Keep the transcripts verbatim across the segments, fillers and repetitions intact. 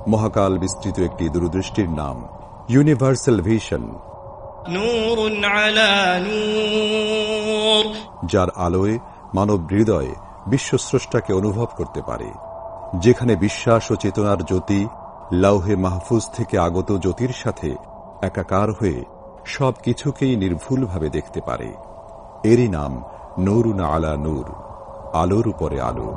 মহাকাল বিস্তৃত একটি দূরদৃষ্টির নাম, ইউনিভার্সাল ভিশন, নূরুন আলা নূর, যার আলোয় মানব হৃদয় বিশ্বস্রষ্টাকে অনুভব করতে পারে, যেখানে বিশ্বাস ও চেতনার জ্যোতি লাউহে মাহফুজ থেকে আগত জ্যোতির সাথে একাকার হয়ে সব কিছুকেই নির্ভুলভাবে দেখতে পারে। এরই নাম নূরুন আলা নূর, আলোর উপরে আলো।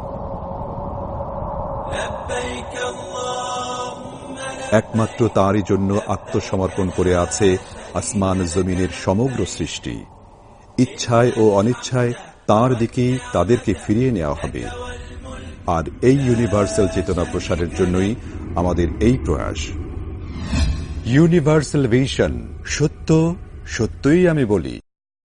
একমাত্র তাঁরই জন্য আত্মসমর্পণ করে আছে আসমান জমিনের সমগ্র সৃষ্টি। ইচ্ছায় ও অনিচ্ছায় তাঁর দিকেই তাদেরকে ফিরিয়ে নেওয়া হবে। আর এই ইউনিভার্সাল চেতনা প্রসারের জন্যই আমাদের এই প্রয়াস। ইউনিভার্সাল ভিশন, সত্য সত্যই আমি বলি।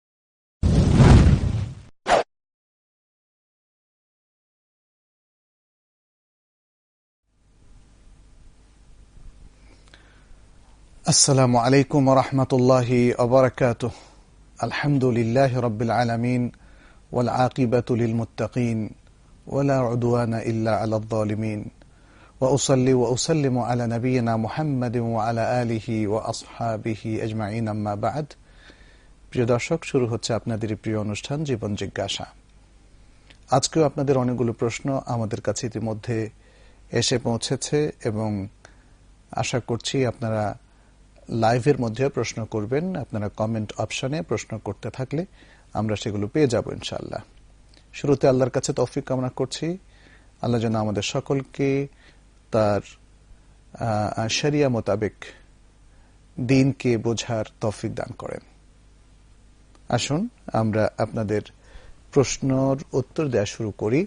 আসসালামু আলাইকুম ওয়া রাহমাতুল্লাহি ওয়া বারাকাতুহু। আলহামদুলিল্লাহি রাব্বিল আলামিন ওয়াল আকিবাতু লিল মুত্তাকিন ওয়া লা উদওয়ানা ইল্লা আলাল যালিমিন ওয়া উসাল্লি ওয়া উসাল্লিমু আলা নাবিয়িনা মুহাম্মাদিন ওয়া আলা আলিহি ওয়া আসহাবিহি আজমাইন, আম্মা বা'দ। প্রিয় দর্শক, শুরু হচ্ছে আপনাদের প্রিয় অনুষ্ঠান জীবন জিজ্ঞাসা। আজকেও আপনাদের অনেকগুলো প্রশ্ন আমাদের কাছে ইতিমধ্যে এসে পৌঁছেছে এবং আশা করছি আপনারা লাইভের মধ্যে প্রশ্ন করবেন। আপনারা কমেন্ট অপশনে প্রশ্ন করতে থাকলে আমরা সেগুলো পেয়ে যাব ইনশাআল্লাহ। শুরুতে আল্লাহর কাছে তৌফিক কামনা করছি, আল্লাহ যেন আমাদের সকলকে তার শরিয়া মোতাবেক দ্বীনকে বোঝার তৌফিক দান করেন। আসুন আমরা আপনাদের প্রশ্নের উত্তর দেওয়া শুরু করি।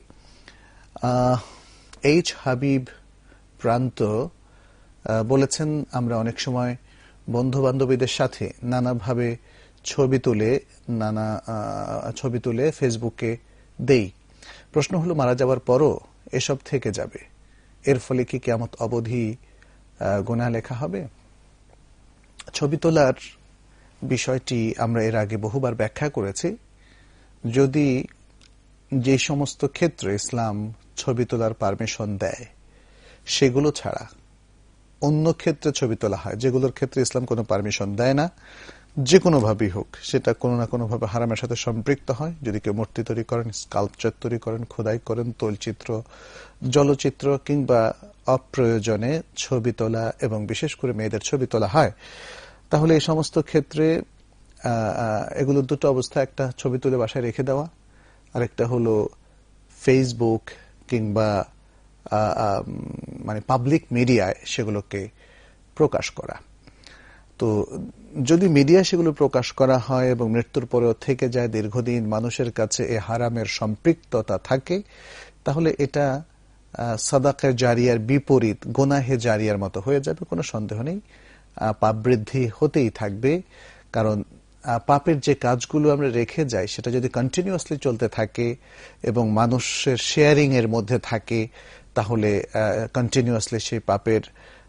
এইচ হাবিব প্রান্ত বলেছেন, আমরা অনেক সময় বন্ধু বান্ধবীদের সাথে নানাভাবে ছবি তুলে নানা ছবি তুলে ফেসবুকে দেই। প্রশ্ন হলো, মারা যাওয়ার পরও এসব থেকে যাবে, এর ফলে কি কিয়ামত অবধি গুনাহ লেখা হবে? ছবি তোলার বিষয়টি আমরা এর আগে বহুবার ব্যাখ্যা করেছি। যদি যে সমস্ত ক্ষেত্রে ইসলাম ছবি তোলার পারমিশন দেয় সেগুলো ছাড়া অন্য ক্ষেত্রে ছবি তোলা হয়, যেগুলোর ক্ষেত্রে ইসলাম কোনো পারমিশন দেয় না, যে কোনোভাবেই হোক সেটা কোনো না কোনোভাবে হারামের সাথে সম্পৃক্ত হয়। যদি কেউ মূর্তি তৈরি করেন, স্কাল্পচার তৈরি করেন, খোদাই করেন, তৈলচিত্র, জলচিত্র কিংবা অপ্রয়োজনে ছবি তোলা এবং বিশেষ করে মেয়েদের ছবি তোলা হয়, তাহলে এই সমস্ত ক্ষেত্রে এগুলোর দুটো অবস্থা। একটা, ছবি তুলে বাসায় রেখে দেওয়া, আরেকটা হলো ফেসবুক কিংবা মানে পাবলিক মিডিয়ায় সেগুলোকে প্রকাশ করা। তো যদি মিডিয়ায় সেগুলো প্রকাশ করা হয় এবং মৃত্যুর পরেও থেকে যায়, দীর্ঘদিন মানুষের কাছে এ হারামের সম্পৃক্ততা থাকে, তাহলে এটা সাদাকা জারিয়ার বিপরীত গুনাহে জারিয়ার মতো হয়ে যাবে। কোনো সন্দেহ নেই, পাপ বৃদ্ধি হতেই থাকবে। কারণ পাপের যে কাজগুলো আমরা রেখে যাই সেটা যদি কন্টিনিউয়াসলি চলতে থাকে এবং মানুষের শেয়ারিং এর মধ্যে থাকে, তাহলে কন্টিনিউয়াসলি সেই পাপের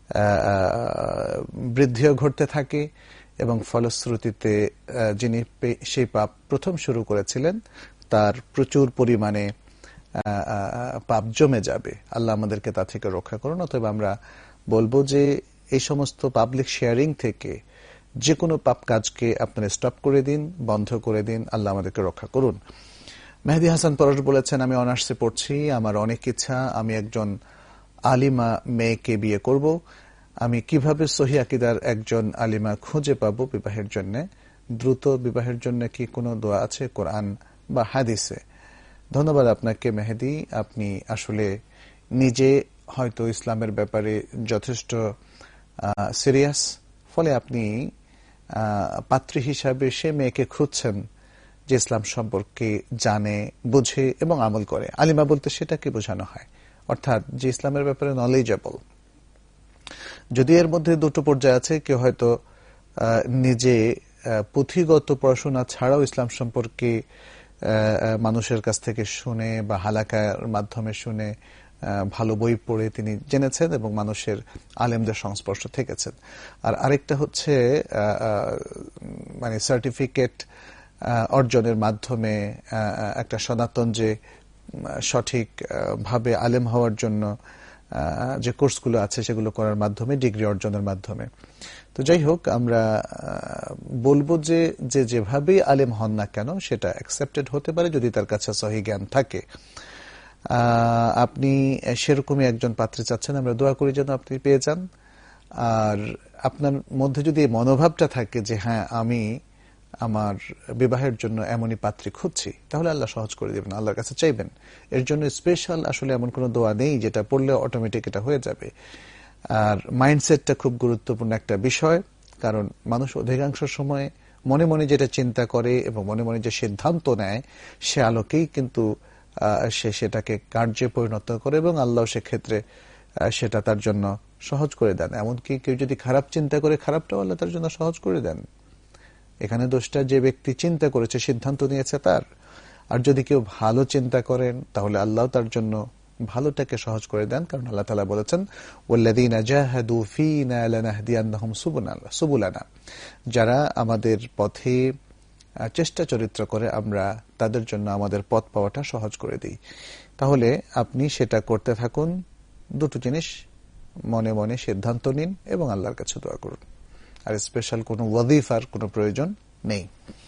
বৃদ্ধিও ঘটতে থাকে এবং ফলশ্রুতিতে যিনি সেই পাপ প্রথম শুরু করেছিলেন তার প্রচুর পরিমাণে পাপ জমে যাবে। আল্লাহ আমাদেরকে তা থেকে রক্ষা করুন। অতএব আমরা বলবো যে এই সমস্ত পাবলিক শেয়ারিং থেকে যে কোনো পাপ কাজকে আপনারা স্টপ করে দিন, বন্ধ করে দিন। আল্লাহ আমাদেরকে রক্ষা করুন। মেহেদী হাসান পরশ বলেছেন, আমি অনার্সে পড়ছি, আমার অনেক ইচ্ছা আমি একজন আলিমা মেয়েকে বিয়ে করব। আমি কিভাবে সহিহ আকীদার একজন আলিমা খুঁজে পাবো বিবাহের জন্য? দ্রুত বিবাহের জন্য কি কোনো দোয়া আছে কোরআন বা হাদিসে? ধন্যবাদ আপনাকে মেহেদী। আপনি আসলে নিজে হয়তো ইসলামের ব্যাপারে যথেষ্ট সিরিয়াস, ফলে আপনি পাত্রী হিসাবে সে মেয়েকে খুঁজছেন যে ইসলাম সম্পর্কে জানে, বুঝে এবং আমল করে। আলিমা বলতে সেটাকে বোঝানো হয়, অর্থাৎ যে ইসলামের ব্যাপারে নলেজেবল। যদি এর মধ্যে দুটো পর্যায়ে আছে, কেউ হয়তো নিজে পুঁথিগত পড়াশোনা ছাড়াও ইসলাম সম্পর্কে মানুষের কাছ থেকে শুনে বা হালাকার মাধ্যমে শুনে ভালো বই পড়ে তিনি জেনেছেন এবং মানুষের আলেমদের সংস্পর্শে থেকেছেন। আর আরেকটা হচ্ছে মানে সার্টিফিকেট অর্জনের মাধ্যমে একটা সনাতন যে সঠিক ভাবে আলেম হওয়ার জন্য যে কোর্সগুলো আছে সেগুলো করার মাধ্যমে, ডিগ্রি অর্জনের মাধ্যমে। তো যাই হোক, আমরা বলবো যে যে যেভাবেই আলেম হন না কেন সেটা অ্যাকসেপ্টেড হতে পারে যদি তার কাছে সহি জ্ঞান থাকে। আপনি সেরকমই একজন পাত্রী চাচ্ছেন, আমরা দোয়া করি যেন আপনি পেয়ে যান। আর আপনার মধ্যে যদি এই মনোভাবটা থাকে যে হ্যাঁ আমি আমার বিবাহের জন্য এমনই পাত্রী খুঁজছি, তাহলে আল্লাহ সহজ করে দেবেন, আল্লাহর কাছে চাইবেন। এর জন্য স্পেশাল আসলে এমন কোনো দোয়া নেই যেটা পড়লে অটোমেটিক এটা হয়ে যাবে। আর মাইন্ডসেটটা খুব গুরুত্বপূর্ণ একটা বিষয়, কারণ মানুষ অধিকাংশ সময় মনে মনে যেটা চিন্তা করে এবং মনে মনে যে সিদ্ধান্ত নেয় সে আলোকেই কিন্তু সে সেটাকে কার্যে পরিণত করে এবং আল্লাহ সেক্ষেত্রে সেটা তার জন্য সহজ করে দেন। এমনকি কেউ যদি খারাপ চিন্তা করে, খারাপটাও আল্লাহ তার জন্য সহজ করে দেন। এখানে দোষটা যে ব্যক্তি চিন্তা করেছে, সিদ্ধান্ত নিয়েছে তার। আর যদি কেউ ভালো চিন্তা করেন তাহলে আল্লাহ তার জন্য ভালোটাকে সহজ করে দেন, কারণ আল্লাহ তাআলা বলেছেন ওয়াল্লাযীনা জাহাদু ফীনা লানাহদিয়ান্নাহুম সুবুলানা, যারা আমাদের পথে চেষ্টা চরিত্র করে আমরা তাদের জন্য আমাদের পথ পাওয়াটা সহজ করে দিই। তাহলে আপনি সেটা করতে থাকুন। দুটো জিনিস, মনে মনে সিদ্ধান্ত নিন এবং আল্লাহর কাছে দোয়া করুন। আর স্পেশাল কোনো ওয়াজিফার কোনো প্রয়োজন নেই।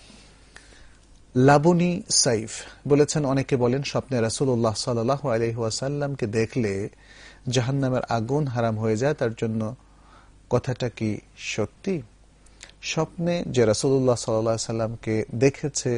লাবনী সাইফ বলেছেন, অনেকে বলেন স্বপ্নে রাসূলুল্লাহ সাল্লাল্লাহু আলাইহি ওয়াসাল্লামকে দেখলে জাহান্নামের আগুন হারাম হয়ে যায়, তার জন্য কথাটা কি সত্যি? স্বপ্নে যে রাসূলুল্লাহ সাল্লাল্লাহু আলাইহি ওয়াসাল্লামকে দেখেছে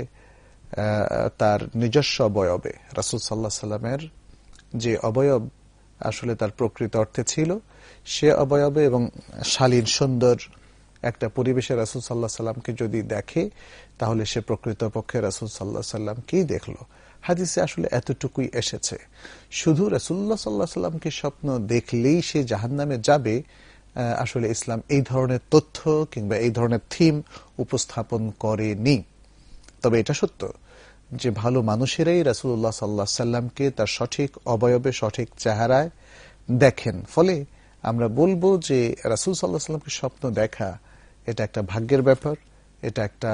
তার নিজস্ব অবয়বে, রাসূল সাল্লাল্লাহু আলাইহি ওয়াসাল্লামের যে অবয়ব আসলে তার প্রকৃত অর্থে ছিল সে অবয়বে এবং শালীন সুন্দর একটা পরিবেশে রাসূল সাল্লাল্লাহু আলাইহি ওয়াসাল্লামকে যদি দেখে তাহলে সে প্রকৃতপক্ষে রাসূল সাল্লাল্লাহু আলাইহি ওয়াসাল্লামকেই দেখলো। হাদিসে আসলে এতটুকুই এসেছে। শুধু রাসূলুল্লাহ সাল্লাল্লাহু আলাইহি ওয়াসাল্লামকে স্বপ্ন দেখলেই সে জাহান্নামে যাবে, আসলে ইসলাম এই ধরনের তথ্য কিংবা এই ধরনের থিম উপস্থাপন করেনি। তবে এটা সত্য যে ভালো মানুষেরাই রাসূলুল্লাহ সাল্লাল্লাহু আলাইহি ওয়াসাল্লামকে তার সঠিক অবয়বে সঠিক চেহারায় দেখেন। ফলে আমরা বলবো যে রাসূল সাল্লাল্লাহু আলাইহি ওয়াসাল্লামকে স্বপ্ন দেখা এটা একটা ভাগ্যের ব্যাপার, এটা একটা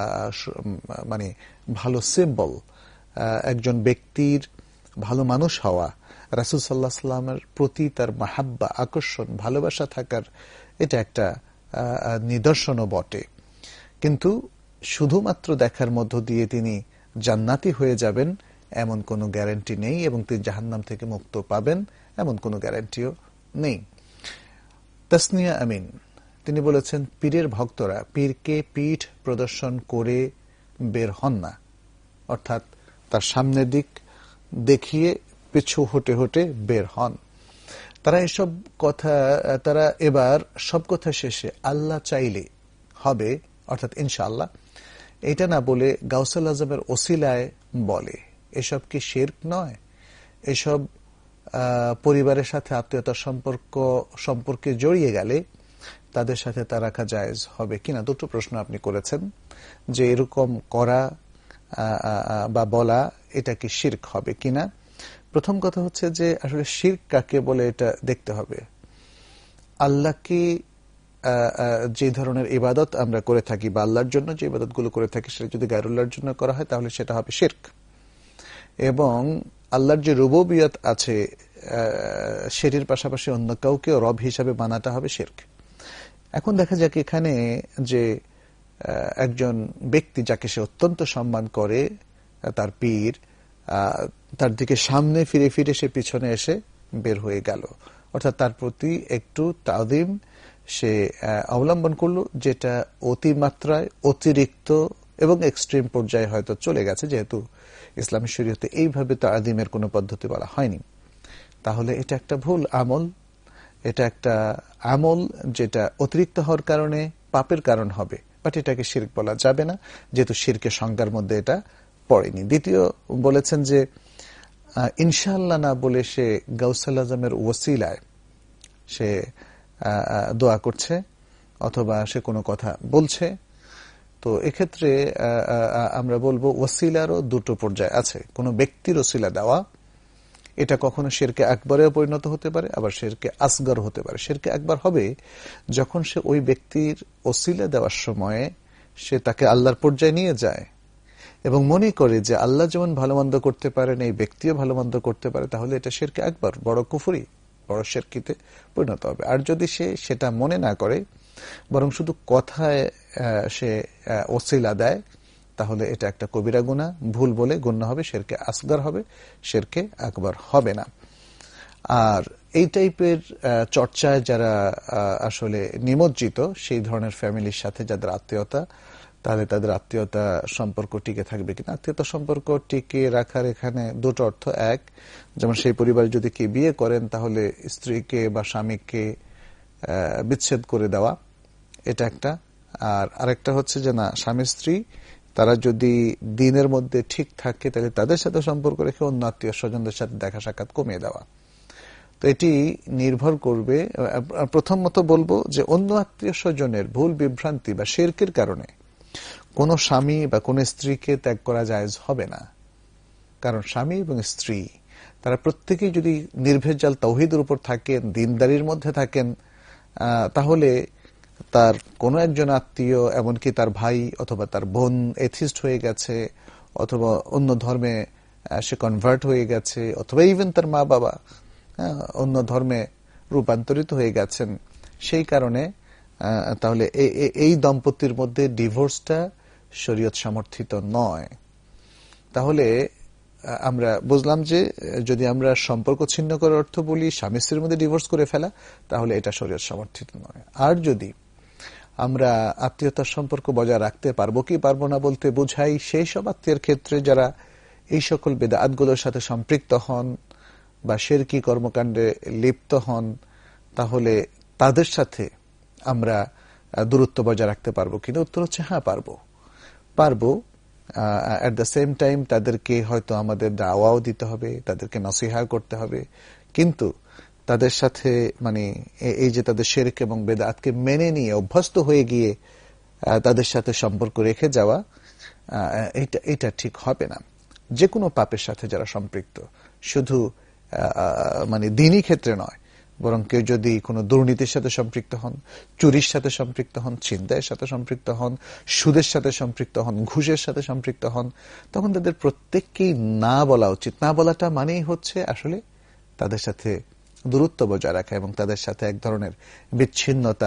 মানে ভালো সিম্বল। একজন ব্যক্তির ভালো মানুষ হওয়া, রাসূল সাল্লাল্লাহু আলাইহি ওয়াসাল্লামের প্রতি তার মাহাব্বা, আকর্ষণ, ভালোবাসা থাকার এটা একটা নিদর্শনও বটে। কিন্তু শুধুমাত্র দেখার মধ্য দিয়ে তিনি জান্নাতি হয়ে যাবেন এমন কোনো গ্যারান্টি নেই এবং তিনি জাহান্নাম থেকে মুক্ত পাবেন এমন কোনো গ্যারান্টিও নেই। তাসনিয়া আমিন তিনি বলেছেন, পীরের ভক্তরা পীরকে পিঠ প্রদর্শন করে বের হন না, অর্থাৎ তার সামনের দিক দেখিয়ে পিছু হটে হটে বের হন। তারা এসব কথা, তারা এবার সব কথা শেষে আল্লাহ চাইলে হবে, অর্থাৎ ইনশাআল্লাহ এটা না বলে গাউসুল আজমের ওসিলায় বলে। এসব কি শিরক নয়? এসব পরিবারের সাথে আত্মীয়তার সম্পর্ক সম্পর্কে জড়িয়ে গেলে তাদের সাথে তা রাখা জায়েজ হবে কিনা? দুটো প্রশ্ন আপনি করেছেন যে এরকম করা বা বলা এটা কি শিরক হবে কিনা। প্রথম কথা হচ্ছে যে আসলে শিরক কাকে বলে এটা দেখতে হবে। আল্লাহকে যে ধরনের ইবাদত আমরা করে থাকি বা আল্লাহর জন্য যে ইবাদতগুলো করে থাকি সেটা যদি গায়রুল্লাহর জন্য করা হয় তাহলে সেটা হবে শিরক। এবং আল্লাহর যে রুবুবিয়ত আছে সেটির পাশাপাশি অন্য কাউকে রব হিসাবে মানাটা হবে শিরক। এখন দেখা যাক এখানে যে একজন ব্যক্তি যাকে সে অত্যন্ত সম্মান করে, তার পীর, তার দিকে সামনে ফিরে ফিরে সে পিছনে এসে বের হয়ে গেল, অর্থাৎ তার প্রতি একটু তাজিম সে অবলম্বন করলো, যেটা অতিমাত্রায় অতিরিক্ত এবং এক্সট্রিম পর্যায়ে হয়তো চলে গেছে, যেহেতু ইসলামী শরীয়তে এইভাবে তাজিমের কোনো পদ্ধতি বলা হয়নি। তাহলে এটা একটা ভুল আমল, এটা একটা আমল যেটা অতিরিক্ত হওয়ার কারণে পাপের কারণ হবে, বাট এটাকে শিরক বলা যাবে না, যেহেতু শিরকের সংজ্ঞার মধ্যে এটা পড়েনি। দ্বিতীয় বলেছেন যে ইনশাআল্লাহ না বলে সে গাউসুল আজমের ওসিলায় সে দোয়া করছে অথবা সে কোনো কথা বলছে। তো এক্ষেত্রে আমরা বলবো ওসিলারও দুটো পর্যায় আছে। কোনো ব্যক্তির ওসিলা দেওয়া এটা কখনো শিরকে আকবরেও পরিণত হতে পারে, আবার শিরকে আসগর হতে পারে। শিরকে আকবর হবে যখন সে ওই ব্যক্তির ওসিলা দেওয়ার সময় সে তাকে আল্লাহর পর্যায়ে নিয়ে যায় এবং মনে করে যে আল্লাহ যেমন ভালো মন্দ করতে পারেন এই ব্যক্তিও ভালো মন্দ করতে পারে, তাহলে এটা শিরকে আকবর, বড় কুফরি। বড় শিরকিতে পরিণত হবে। আর যদি সে সেটা মনে না করে, বরং শুধু কথায় সে ওসিলা দেয়, তাহলে এটা একটা কবিরা গুনাহ, ভুল বলে গণ্য হবে, শিরকে আসগর হবে, শিরকে আকবর হবে না। আর এই টাইপের চর্চায় যারা আসলে নিমজ্জিত, সেই ধরনের ফ্যামিলির সাথে যাদের আত্মীয়তা, তাহলে তাদের আত্মীয়তা সম্পর্ক টিকে থাকবে কিনা। আত্মীয়তা সম্পর্ক টিকে রাখার এখানে দুটো অর্থ। এক, যেমন সেই পরিবার যদি কে বিয়ে করেন, তাহলে স্ত্রীকে বা স্বামীকে বিচ্ছেদ করে দেওয়া, এটা একটা। আর আরেকটা হচ্ছে যে না, স্বামী স্ত্রী তারা যদি দিনের মধ্যে ঠিক থাকে, তাহলে তাদের সাথে সম্পর্ক রেখে অন্য আত্মীয় স্বজনদের সাথে দেখা সাক্ষাৎ কমিয়ে দেওয়া। তো এটি নির্ভর করবে, প্রথমত বলবো যে অন্য আত্মীয় স্বজনের ভুল বিভ্রান্তি বা শিরকের কারণে কোন স্বামী বা কোন স্ত্রীকে ত্যাগ করা জায়েজ হবে না। কারণ স্বামী এবং স্ত্রী তারা প্রত্যেকেই যদি নির্ভেজাল তাওহীদের উপর থাকেন, দিনদারির মধ্যে থাকেন, তাহলে তার কোনো একজন আত্মীয়, এমনকি তার ভাই অথবা তার বোন এথিস্ট হয়ে গেছে, অথবা অন্য ধর্মে সে কনভার্ট হয়ে গেছে, অথবা ইভেন তার মা বাবা অন্য ধর্মে রূপান্তরিত হয়ে গেছেন, সেই কারণে তাহলে এই দম্পতির মধ্যে ডিভোর্সটা শরীয়ত সমর্থিত নয়। তাহলে আমরা বুঝলাম যে যদি আমরা সম্পর্ক ছিন্ন করার অর্থ বলি স্বামী স্ত্রীর মধ্যে ডিভোর্স করে ফেলা, তাহলে এটা শরীয়ত সমর্থিত নয়। আর যদি আমরা আত্মীয়তার সম্পর্ক বজায় রাখতে পারবো কি পারবো না বলতে বোঝাই সেই সব আত্মীয়ের ক্ষেত্রে যারা এই সকল বেদাতগুলোর সাথে সম্পৃক্ত হন বা শিরকি কর্মকাণ্ডে লিপ্ত হন, তাহলে তাদের সাথে আমরা দূরত্ব বজায় রাখতে পারবো কিনা। উত্তর হচ্ছে হ্যাঁ, পারবো পারবো এট দ্য সেম টাইম তাদেরকে হয়তো আমাদের দাওয়াও দিতে হবে, তাদেরকে নসিহা করতে হবে, কিন্তু তাদের সাথে মানে এই যে তাদের শিরক এবং বেদাতকে মেনে নিয়ে অভ্যস্ত হয়ে গিয়ে তাদের সাথে সম্পর্ক রেখে যাওয়া, এটা এটা ঠিক হবে না। যে কোনো পাপের সাথে যারা সম্পৃক্ত, শুধু মানে দিনই ক্ষেত্রে নয়, বরং কেউ যদি কোনো দুর্নীতির সাথে সম্পৃক্ত হন, চুরির সাথে সম্পৃক্ত হন, ছিনতাইয়ের সাথে সম্পৃক্ত হন, সুদের সাথে সম্পৃক্ত হন, ঘুষের সাথে সম্পৃক্ত হন, তখন তাদের প্রত্যেককেই না বলা উচিত। না বলাটা মানেই হচ্ছে আসলে তাদের সাথে দূরত্ব বজায় রাখা এবং তাদের সাথে এক ধরনের বিচ্ছিন্নতা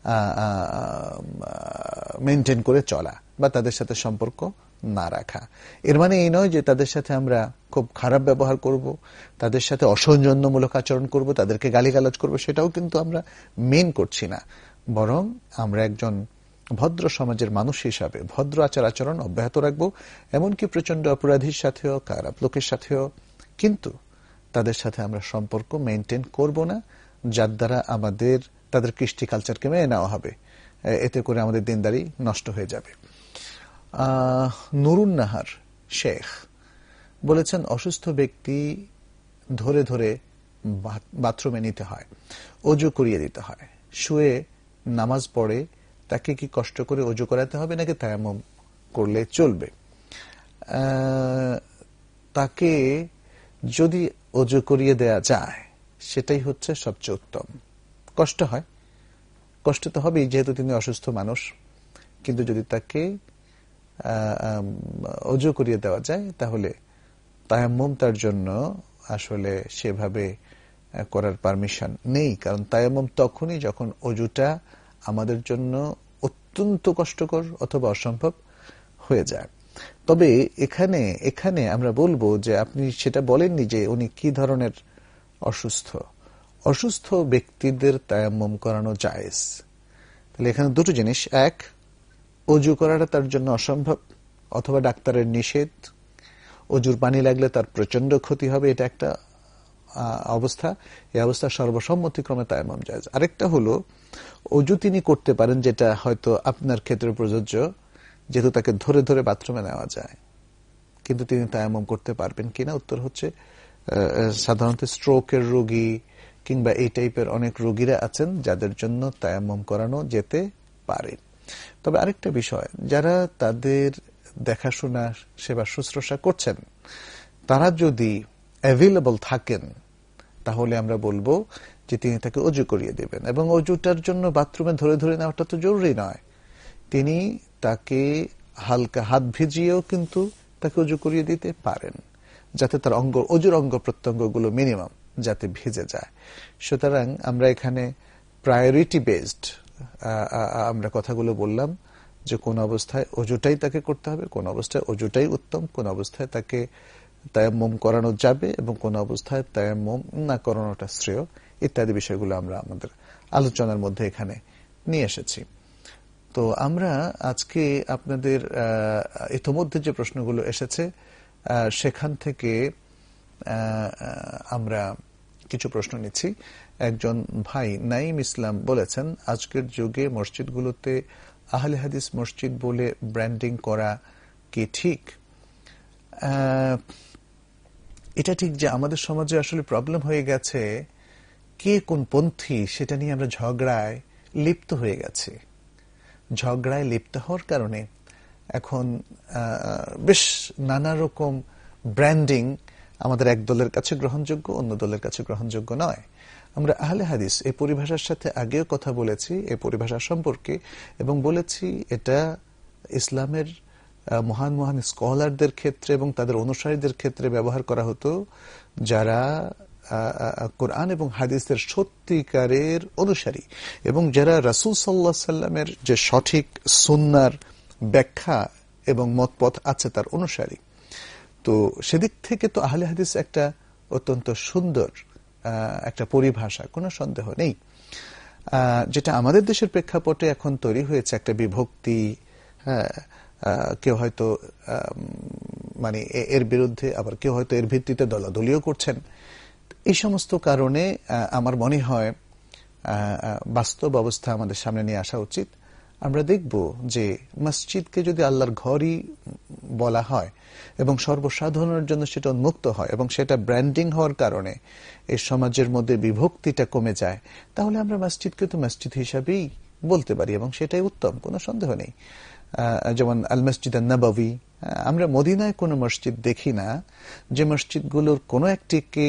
মেনটেন করে চলা বা তাদের সাথে সম্পর্ক না রাখা। এর মানে এই নয় যে তাদের সাথে আমরা খুব খারাপ ব্যবহার করব, তাদের সাথে অসৌজন্যমূলক আচরণ করব, তাদেরকে গালিগালাজ করব, সেটাও কিন্তু আমরা মেন করছি না। বরং আমরা একজন ভদ্র সমাজের মানুষ হিসাবে ভদ্র আচার আচরণ অব্যাহত রাখবো, এমনকি প্রচন্ড অপরাধীর সাথেও, খারাপ লোকের সাথেও, কিন্তু তাদের সাথে আমরা সম্পর্ক মেনটেন করব না যার দ্বারা আমাদের তাদের কৃষ্টি কালচারকে মেনে নেওয়া হবে। এতে করে আমাদের দিনদারি নষ্ট হয়ে যাবে। নুরুন নাহার শেখ বলেছেন, অসুস্থ ব্যক্তি ধরে ধরে বাথরুমে নিতে হয়, অজু করিয়ে দিতে হয়, শুয়ে নামাজ পড়ে, তাকে কি কষ্ট করে অজু করাতে হবে নাকি তায়াম্মুম করলে চলবে? তাকে যদি অজু করিয়ে দেয়া যায় সেটাই হচ্ছে সবচেয়ে উত্তম। কষ্ট হয়, কষ্ট তো হবেই যেহেতু তিনি অসুস্থ মানুষ, কিন্তু যদি তাকে অজু করিয়ে দেওয়া যায় তাহলে তায়াম্মুম তার জন্য আসলে সেভাবে করার পারমিশন নেই। কারণ তায়াম্মুম তখনই যখন অজুটা আমাদের জন্য অত্যন্ত কষ্টকর অথবা অসম্ভব হয়ে যায়। তবে এখানে এখানে আমরা বলবো যে আপনি সেটা বলেননি যে উনি কি ধরনের অসুস্থ। অসুস্থ ব্যক্তিদের তায়াম্মুম করানো জায়েজ। তাহলে এখানে দুটো জিনিস, এক, অজু করাটা তার জন্য অসম্ভব অথবা ডাক্তারের নিষেধ, অজুর পানি লাগলে তার প্রচন্ড ক্ষতি হবে, এটা একটা অবস্থা। এই অবস্থা সর্বসম্মতিক্রমে তায়াম্মুম জায়েজ। আরেকটা হলো অজু তিনি করতে পারেন, যেটা হয়তো আপনার ক্ষেত্রে প্রযোজ্য, যেহেতু তাকে ধরে ধরে বাথরুমে নেওয়া যায়, কিন্তু তিনি তায়াম্মুম করতে পারবেন কিনা? উত্তর হচ্ছে সাধারণত স্ট্রোকের রোগী কিংবা এই টাইপের অনেক রোগীরা আছেন যাদের জন্য তায়াম্মুম করানো যেতে পারে। তবে আরেকটা বিষয়, যারা তাদের দেখাশোনা সেবা শুশ্রূষা করছেন তারা যদি অ্যাভেলেবল থাকেন তাহলে আমরা বলবো যে তিনি তাকে অজু করিয়ে দেবেন। এবং অজুটার জন্য বাথরুমে ধরে ধরে নেওয়াটা তো জরুরি নয়, তিনি তাকে হালকা হাত ভিজিয়েও কিন্তু তাকে অজু করিয়ে দিতে পারেন, যাতে তার অঙ্গ অজুর অঙ্গ প্রত্যঙ্গগুলো মিনিমাম যাতে ভিজে যায়। সুতরাং আমরা এখানে প্রায়োরিটি বেসড আমরা কথাগুলো বললাম যে কোন অবস্থায় অজুটাই তাকে করতে হবে, কোন অবস্থায় অজুটাই উত্তম, কোন অবস্থায় তাকে তায়াম্মুম করানো যাবে এবং কোন অবস্থায় তায়াম্মুম না করানোটা শ্রেয়, ইত্যাদি বিষয়গুলো আমরা আমাদের আলোচনার মধ্যে এখানে নিয়ে এসেছি। তো আমরা আজকে আপনাদের ইতোমধ্যে যে প্রশ্নগুলো এসেছে সেখান থেকে আমরা কিছু প্রশ্ন নিচ্ছি। একজন ভাই নাইম ইসলাম বলেছেন, আজকের যুগে মসজিদগুলোতে আহলে হাদিস মসজিদ বলে ব্র্যান্ডিং করা কি ঠিক? এটা ঠিক যে আমাদের সমাজে আসলে প্রবলেম হয়ে গেছে কে কোন পন্থী সেটা নিয়ে আমরা ঝগড়ায় লিপ্ত হয়ে গেছি। ঝগড়ায় লিপ্ত হওয়ার কারণে এখন বেশ নানা রকম ব্র্যান্ডিং আমাদের এক দলের কাছে গ্রহণযোগ্য, অন্য দলের কাছে গ্রহণযোগ্য নয়। আমরা আহলে হাদিস এই পরিভাষার সাথে আগেও কথা বলেছি এই পরিভাষা সম্পর্কে, এবং বলেছি এটা ইসলামের মহান মহান স্কলারদের ক্ষেত্রে এবং তাদের অনুসারীদের ক্ষেত্রে ব্যবহার করা হতো যারা কোরআন এবং হাদিসের সত্যিকারের অনুসারী এবং যারা রাসূল সাল্লাল্লাহু আলাইহি সাল্লামের যে সঠিক সুন্নাহর ব্যাখ্যা এবং মতপথ আছে তার অনুসারী। তো সেদিক থেকে তো আহলে হাদিস একটা অত্যন্ত সুন্দর একটা পরিভাষা, কোনো সন্দেহ নেই। যেটা আমাদের দেশের প্রেক্ষাপটে এখন তৈরি হয়েছে একটা বিভক্তি, হ্যাঁ, কেউ হয়তো মানে এর বিরুদ্ধে, আবার কেউ হয়তো এর ভিত্তিতে দলাদলিও করছেন। এই সমস্ত কারণে আমার মনে হয় বাস্তব অবস্থা আমাদের সামনে নিয়ে আসা উচিত। আমরা দেখব যে মসজিদকে যদি আল্লাহর ঘরই বলা হয় এবং সর্বসাধারণের জন্য সেটা উন্মুক্ত হয় এবং সেটা ব্র্যান্ডিং হওয়ার কারণে এই সমাজের মধ্যে বিভক্তিটা কমে যায়, তাহলে আমরা মসজিদকে তো মসজিদ হিসাবেই বলতে পারি এবং সেটাই উত্তম, কোনো সন্দেহ নেই। যেমন আল মসজিদ নববী, আমরা মদিনায় কোনো মসজিদ দেখি না যে মসজিদগুলোর কোনো একটিকে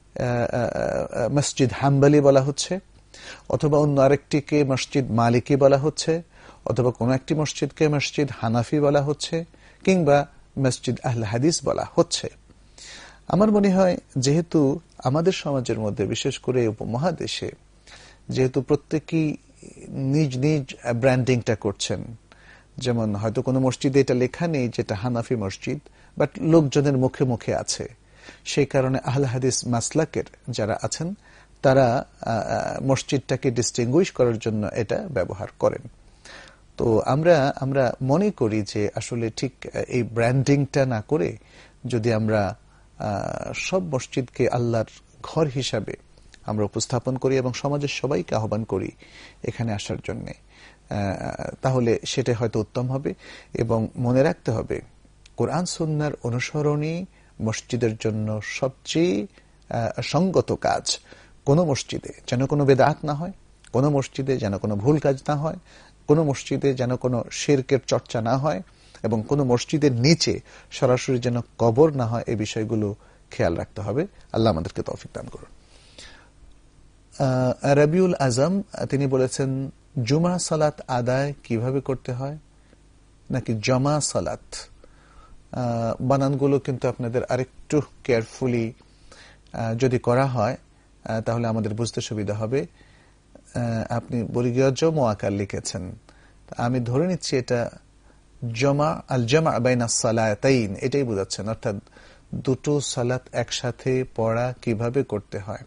মসজিদ হাম্বলি বলা হচ্ছে, অথবা অন্য আরেকটিকে মসজিদ মালিকি বলা হচ্ছে, অথবা কোনো একটি মসজিদকে মসজিদ হানাফি বলা হচ্ছে, কিংবা মসজিদ আহলে হাদিস বলা হচ্ছে। আমার মনে হয় যেহেতু আমাদের সমাজের মধ্যে, বিশেষ করে উপমহাদেশে, যেহেতু প্রত্যেকেই নিজ নিজ ব্র্যান্ডিংটা করছেন, যেমন হয়তো কোনো মসজিদে এটা লেখা নেই যেটা হানাফি মসজিদ, বাট লোকজনের মুখে মুখে আছে, সেই কারণে আহলে হাদিস মাসলাকের যারা আছেন তারা মসজিদটাকে ডিস্টিংগুইশ করার জন্য এটা ব্যবহার করেন। তো আমরা আমরা মনে করি যে আসলে ঠিক এই ব্র্যান্ডিংটা না করে যদি আমরা সব মসজিদকে আল্লাহর ঘর হিসাবে আমরা উপস্থাপন করি এবং সমাজের সবাইকে আহ্বান করি এখানে আসার জন্য, তাহলে সেটা হয়তো উত্তম হবে। এবং মনে রাখতে হবে কোরআন সুন্নাহর অনুসরণই মসজিদের জন্য সবচেয়ে সঙ্গত কাজ। কোনো মসজিদে যেন কোনো বেদাত না হয়, কোনো মসজিদে যেন কোনো ভুল কাজ না হয়, কোনো মসজিদে যেন কোনো শিরকের চর্চা না হয়, এবং কোনো মসজিদের নিচে সরাসরি যেন কবর না হয়, এই বিষয়গুলো খেয়াল রাখতে হবে। আল্লাহ আমাদেরকে তৌফিক দান করুন। রবিউল আজম তিনি বলেছেন, জুমা সালাত আদায় কিভাবে করতে হয়, নাকি জমা সালাত? বানানগুলো কিন্তু আপনাদের আরেকটু কেয়ারফুলি যদি করা হয় তাহলে আমাদের বুঝতে সুবিধা হবে। আপনি বর্গীয় জমা আকার লিখেছেন, আমি ধরে নিচ্ছি এটা জমা আল জামা বাইনা সালাতাইন এটাই বোঝাচ্ছেন, অর্থাৎ দুটো সালাত একসাথে পড়া কিভাবে করতে হয়।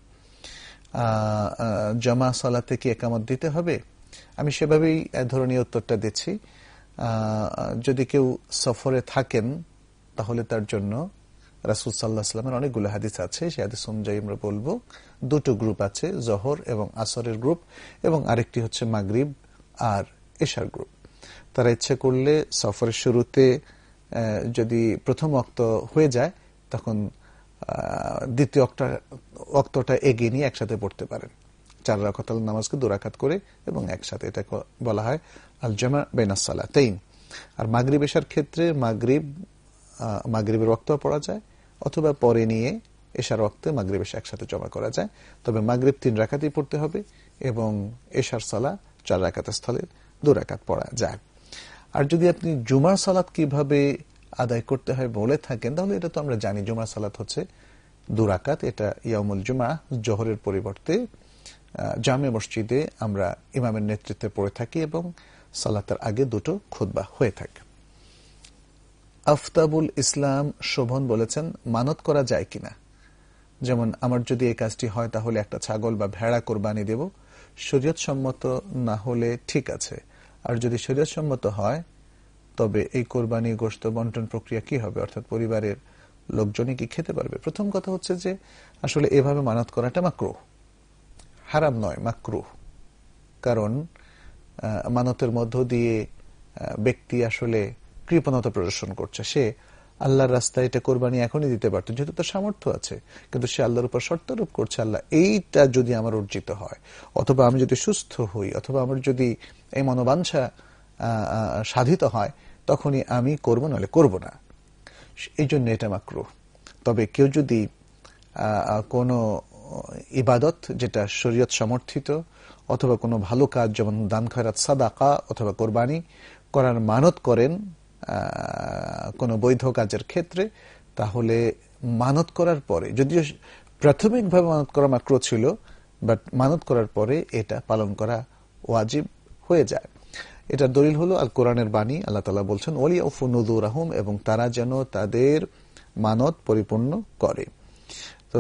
জমা সালাতে কি একামত দিতে হবে? আমি সেভাবেই ধরনীয় উত্তরটা দিচ্ছি। যদি কেউ সফরে থাকেন তাহলে তার জন্য রাসূল সাল্লাল্লাহু আলাইহি ওয়াসাল্লামের অনেকগুলো হাদিস আছে, সেই হাদিস অনুযায়ী আমরা বলবো দুটো গ্রুপ আছে, জোহর এবং আসরের গ্রুপ, এবং আরেকটি হচ্ছে মাগরিব আর এশার গ্রুপ। তারা ইচ্ছে করলে সফরের শুরুতে যদি প্রথম ওয়াক্ত হয়ে যায় তখন দ্বিতীয় ওয়াক্তটা এগিয়ে নিয়ে একসাথে পড়তে পারেন। চার রাকাত নামাজকে দু রাকাত করে এবং একসাথে, এটা বলা হয় আল জামা বাইনাস সালাতাইন। আর মাগরিব এশার ক্ষেত্রে মাগরিব মাগরিবের ওয়াক্ত পড়া যায়, অথবা পরে নিয়ে এশার ওয়াক্তে মাগরিব এশা একসাথে জমা করা যায়। তবে মাগরিব তিন রাকাতই পড়তে হবে এবং এশার সালাত চার রাকাতের স্থলে দু রাকাত পড়া যায়। আর যদি আপনি জুমার সালাত কিভাবে আদায় করতে হয় বলে থাকেন, তাহলে এটা তো আমরা জানি, জুমার সালাত হচ্ছে দুরাকাত, এটা ইয়াউমুল জুমা জোহরের পরিবর্তে জামে মসজিদে আমরা ইমামের নেতৃত্বে পড়ে থাকি এবং সালাতের আগে দুটো খুতবা হয়ে থাকে। আফতাবুল ইসলাম শোভন বলেছেন, মানত করা যায় কিনা, যেমন আমার যদি এই কাজটি হয় তাহলে একটা ছাগল বা ভেড়া কোরবানি দেব, শরীয়ত সম্মত না হলে ঠিক আছে, আর যদি শরীয়ত সম্মত হয় তবে এই কোরবানি গোশত বন্টন প্রক্রিয়া কি হবে, অর্থাৎ পরিবারের লোকজনই কি খেতে পারবে? প্রথম কথা হচ্ছে যে আসলে এভাবে মানত করাটা মাকরুহ, হারাম নয়, মাকরুহ। কারণ মানতের মধ্য দিয়ে ব্যক্তি আসলে কৃপণতা প্রদর্শন করছে। সে আল্লাহর রাস্তায় এটা কোরবানি এখনই দিতে পারত, যেহেতু তার সামর্থ্য আছে, কিন্তু সে আল্লাহর উপর শর্তারোপ করছে, আল্লাহ এইটা যদি আমার অর্জিত হয়, অথবা আমি যদি সুস্থ হই, অথবা আমার যদি এই মনোবাঞ্ছা সাধিত হয়, তখনই আমি করবো, নাহলে করবো না। এই জন্য এটা মাকরুহ। তবে কেউ যদি কোনো ইবাদত যেটা শরীয়ত সমর্থিত, অথবা কোনো ভালো কাজ যেমন দান খয়রাত সাদাকা অথবা কোরবানি করার মানত করেন কোনো বৈধ কাজের ক্ষেত্রে, তাহলে মানত করার পরে, যদিও প্রাথমিকভাবে মানত করা মাকরুহ ছিল, বাট মানত করার পরে এটা পালন করা ওয়াজিব হয়ে যায়। এটার দলিল হলো আল কোরআনের বাণী, আল্লাহ তাআলা বলছেন ওয়ালিয়াউফু নুযুরাহুম, এবং তারা যেন তাদের মানত পরিপূর্ণ করে। তো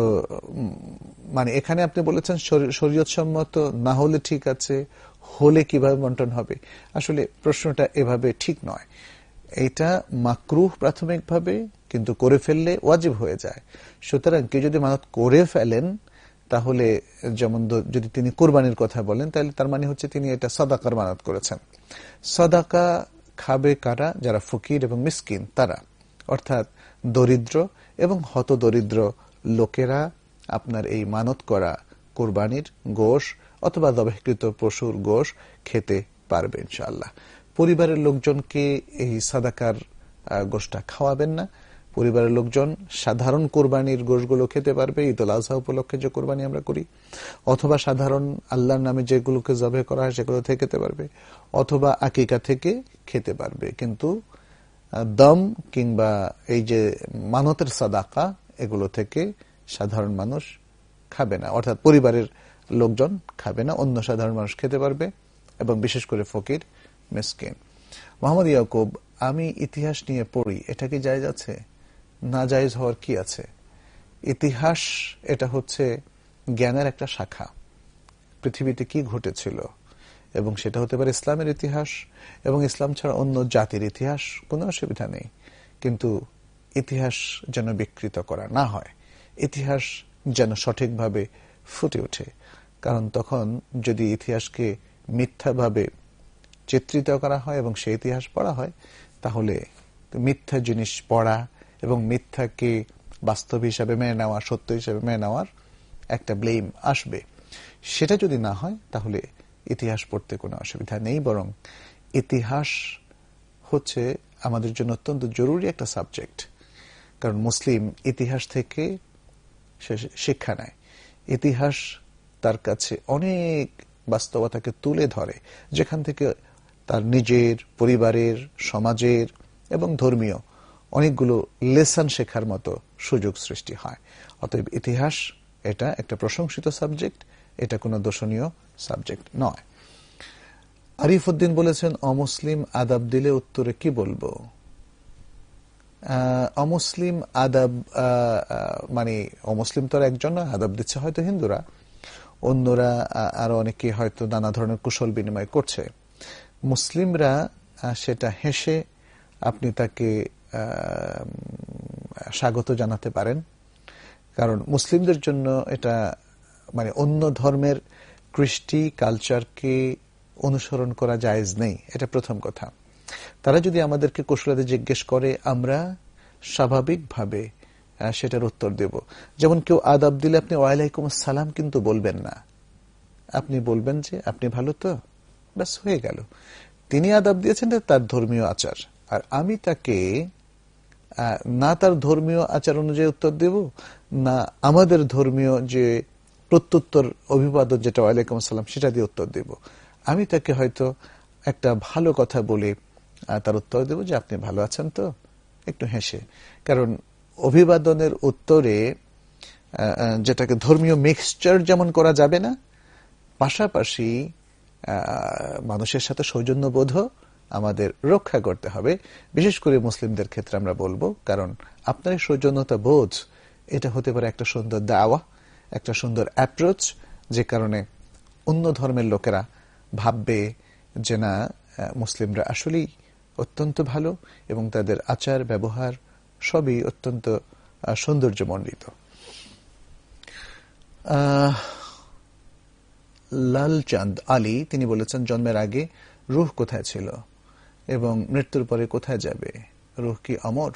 মানে এখানে আপনি বলেছেন শরীয়ত সম্মত না হলে ঠিক আছে, হলে কিভাবে বন্টন হবে? আসলে প্রশ্নটা এভাবে ঠিক নয়। এটা মাকরুহ প্রাথমিকভাবে, কিন্তু করে ফেললে ওয়াজিব হয়ে যায়। সুতরাং কেউ যদি মানত করে ফেলেন, তাহলে যেমন যদি তিনি কোরবানির কথা বলেন, তাহলে তার মানে হচ্ছে তিনি এটা সাদাকার মানত করেছেন। সাদাকা খাবে কারা? যারা ফকির এবং মিসকিন তারা, অর্থাৎ দরিদ্র এবং হত দরিদ্র লোকেরা আপনার এই মানত করা কোরবানির গোশ অথবা দবহকৃত পশুর গোশ খেতে পারবে ইনশাআল্লাহ। পরিবারের লোকজনকে এই সাদাকার গোশটা খাওয়াবেন না। পরিবারের লোকজন সাধারণ কোরবানির গোশগুলো খেতে পারবে, ঈদ উল আযহা উপলক্ষে যে কোরবানি আমরা করি, অথবা সাধারণ আল্লাহর নামে যেগুলোকে জবাই করা হয় সেগুলো থেকে খেতে পারবে, অথবা আকিকা থেকে খেতে পারবে। কিন্তু দম কিংবা এই যে মানতের সাদাকা, এগুলো থেকে সাধারণ মানুষ খাবে না, অর্থাৎ পরিবারের লোকজন খাবে না, অন্য সাধারণ মানুষ খেতে পারবে, এবং বিশেষ করে ফকির মিসকিন। মোহাম্মদ ইয়াকুব, আমি ইতিহাস নিয়ে পড়ি, এটা কি জায়েজ আছে? না জায়েজ হওয়ার কি আছে? ইতিহাস এটা হচ্ছে জ্ঞানের একটা শাখা। পৃথিবীতে কি ঘটেছিল, এবং সেটা হতে পারে ইসলামের ইতিহাস এবং ইসলাম ছাড়া অন্য জাতির ইতিহাস, কোনো অসুবিধা নেই। কিন্তু ইতিহাস যেন বিকৃত করা না হয়, ইতিহাস যেন সঠিকভাবে ফুটে ওঠে। কারণ তখন যদি ইতিহাসকে মিথ্যাভাবে চিত্রিত করা হয় এবং সেই ইতিহাস পড়া হয়, তাহলে মিথ্যা জিনিস পড়া এবং মিথ্যাকে বাস্তব হিসাবে মেনে নেওয়া, সত্য হিসাবে মেনে নেওয়ার একটা ব্লেম আসবে। সেটা যদি না হয়, তাহলে ইতিহাস পড়তে কোনো অসুবিধা নেই। বরং ইতিহাস হচ্ছে আমাদের জন্য অত্যন্ত জরুরি একটা সাবজেক্ট, কারণ মুসলিম ইতিহাস থেকে শিক্ষা নেয়। ইতিহাস তার কাছে অনেক বাস্তবতাকে তুলে ধরে, যেখান থেকে তার নিজের, পরিবারের, সমাজের এবং ধর্মীয় অনেকগুলো লেসন শেখার মতো সুযোগ সৃষ্টি হয়। অতএব ইতিহাস এটা একটা প্রশংসিত সাবজেক্ট, এটা কোনো দোষণীয় সাবজেক্ট নয়। আরিফ উদ্দিন বলেছেন, অমুসলিম আদাব দিলে উত্তরে কি বলবো? অমুসলিম আদাব মানে অমুসলিম তো একজন না, আদাব দিচ্ছে হয়তো হিন্দুরা, অন্যরা আরো অনেকে হয়তো নানা ধরনের কুশল বিনিময় করছে। মুসলিমরা সেটা হেসে আপনি তাকে স্বাগত জানাতে পারেন, কারণ মুসলিমদের জন্য এটা মানে অন্য ধর্মের কৃষ্টি কালচারকে অনুসরণ করা জায়েজ নেই, এটা প্রথম কথা। তারা যদি আমাদেরকে কুশলাতে জিজ্ঞেস করে, আমরা স্বাভাবিকভাবে সেটার উত্তর দেব। যেমন কেউ আদাব দিলে আপনি ওয়ালাইকুম আসসালাম কিন্তু বলবেন না, আপনি বলবেন যে আপনি ভালো তো, ব্যাস হয়ে গেল। তিনি আদাব দিয়েছেন, তার ধর্মীয় আচার, আর আমি তাকে না তার ধর্মীয় আচার অনুযায়ী উত্তর দেব, না আমাদের ধর্মীয় যে প্রত্যুত্তর অভিবাদন যেটা ওয়ালাইকুম আসসালাম সেটা দিয়ে উত্তর দেব। আমি তাকে হয়তো একটা ভালো কথা বলে তার উত্তর দেব যে আপনি ভালো আছেন তো, একটু হেসে। কারণ অভিবাদনের উত্তরে যেটাকে ধর্মীয় মিক্সচার যেমন করা যাবে না, পাশাপাশি মানুষের সাথে সৌজন্যবোধ আমাদের রক্ষা করতে হবে। বিশেষ করে মুসলিমদের ক্ষেত্রে আমরা বলবো, কারণ আপনার সৌজন্যতা বোধ এটা হতে পারে একটা সুন্দর দাওয়া, একটা সুন্দর অ্যাপ্রোচ, যে কারণে অন্য ধর্মের লোকেরা ভাববে যে না, মুসলিমরা আসলেই অত্যন্ত ভালো এবং তাদের আচার ব্যবহার সবই অত্যন্ত সৌন্দর্যমণ্ডিত। লালচাঁদ আলী তিনি বলেছেন, জন্মের আগে রূহ কোথায় ছিল এবং মৃত্যুর পরে কোথায় যাবে? রূহ কি অমর?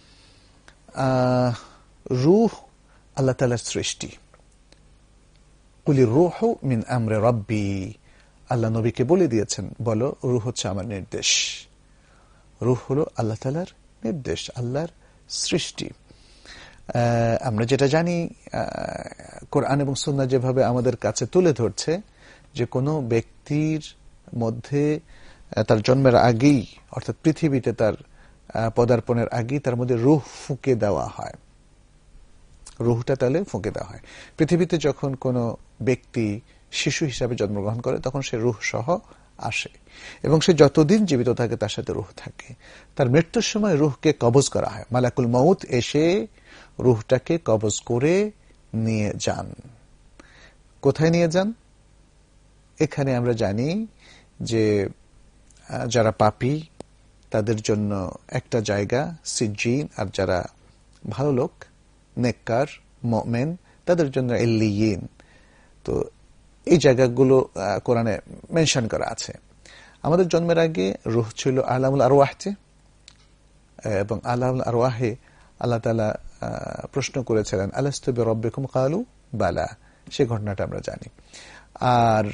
রূহ আল্লাহ তাআলার সৃষ্টি। কুলি রূহ মিন আমরে রাব্বি, আল্লাহ নবীকে বলে দিয়েছেন, বলো রূহ হচ্ছে আমার নির্দেশ। রূহ হলো আল্লাহ তাআলার নির্দেশ, আল্লাহর সৃষ্টি। আমরা যেটা জানি, কোরআন এবং সুন্নাহ যেভাবে আমাদের কাছে তুলে ধরছে যে কোনো ব্যক্তির মধ্যে তার জন্মের আগেই, অর্থাৎ পৃথিবীতে তার পদার্পণের আগেই তার মধ্যে রূহ ফুঁকে দেওয়া হয়। রূহটা তাহলে ফুঁকে দেওয়া হয়। পৃথিবীতে যখন কোনো ব্যক্তি শিশু হিসাবে জন্মগ্রহণ করে তখন সে রূহ সহ আসে এবং সে যতদিন জীবিত থাকে তার সাথে রূহ থাকে। তার মৃত্যুর সময় রূহকে কবজ করা হয়, মালাকুল মউত এসে রূহটাকে কবজ করে নিয়ে যান। কোথায় নিয়ে যান? এখানে আমরা জানি যে যারা পাপী তাদের জন্য একটা জায়গা সিজ্জিন, আর যারা ভালো লোক নেককার মুমিন তাদের জন্য ইল্লিয়িন। তো এই জায়গাগুলো কোরআনে মেনশন করা আছে। আমাদের জন্মের আগে রূহ ছিল আলামুল আরওয়াহতে, এবং আলামুল আরওয়াহে আল্লাহ তাআলা প্রশ্ন করেছিলেন, আলাস্তু বিরাব্বিকুম ক্বালু বালা, সে ঘটনাটা আমরা জানি। আর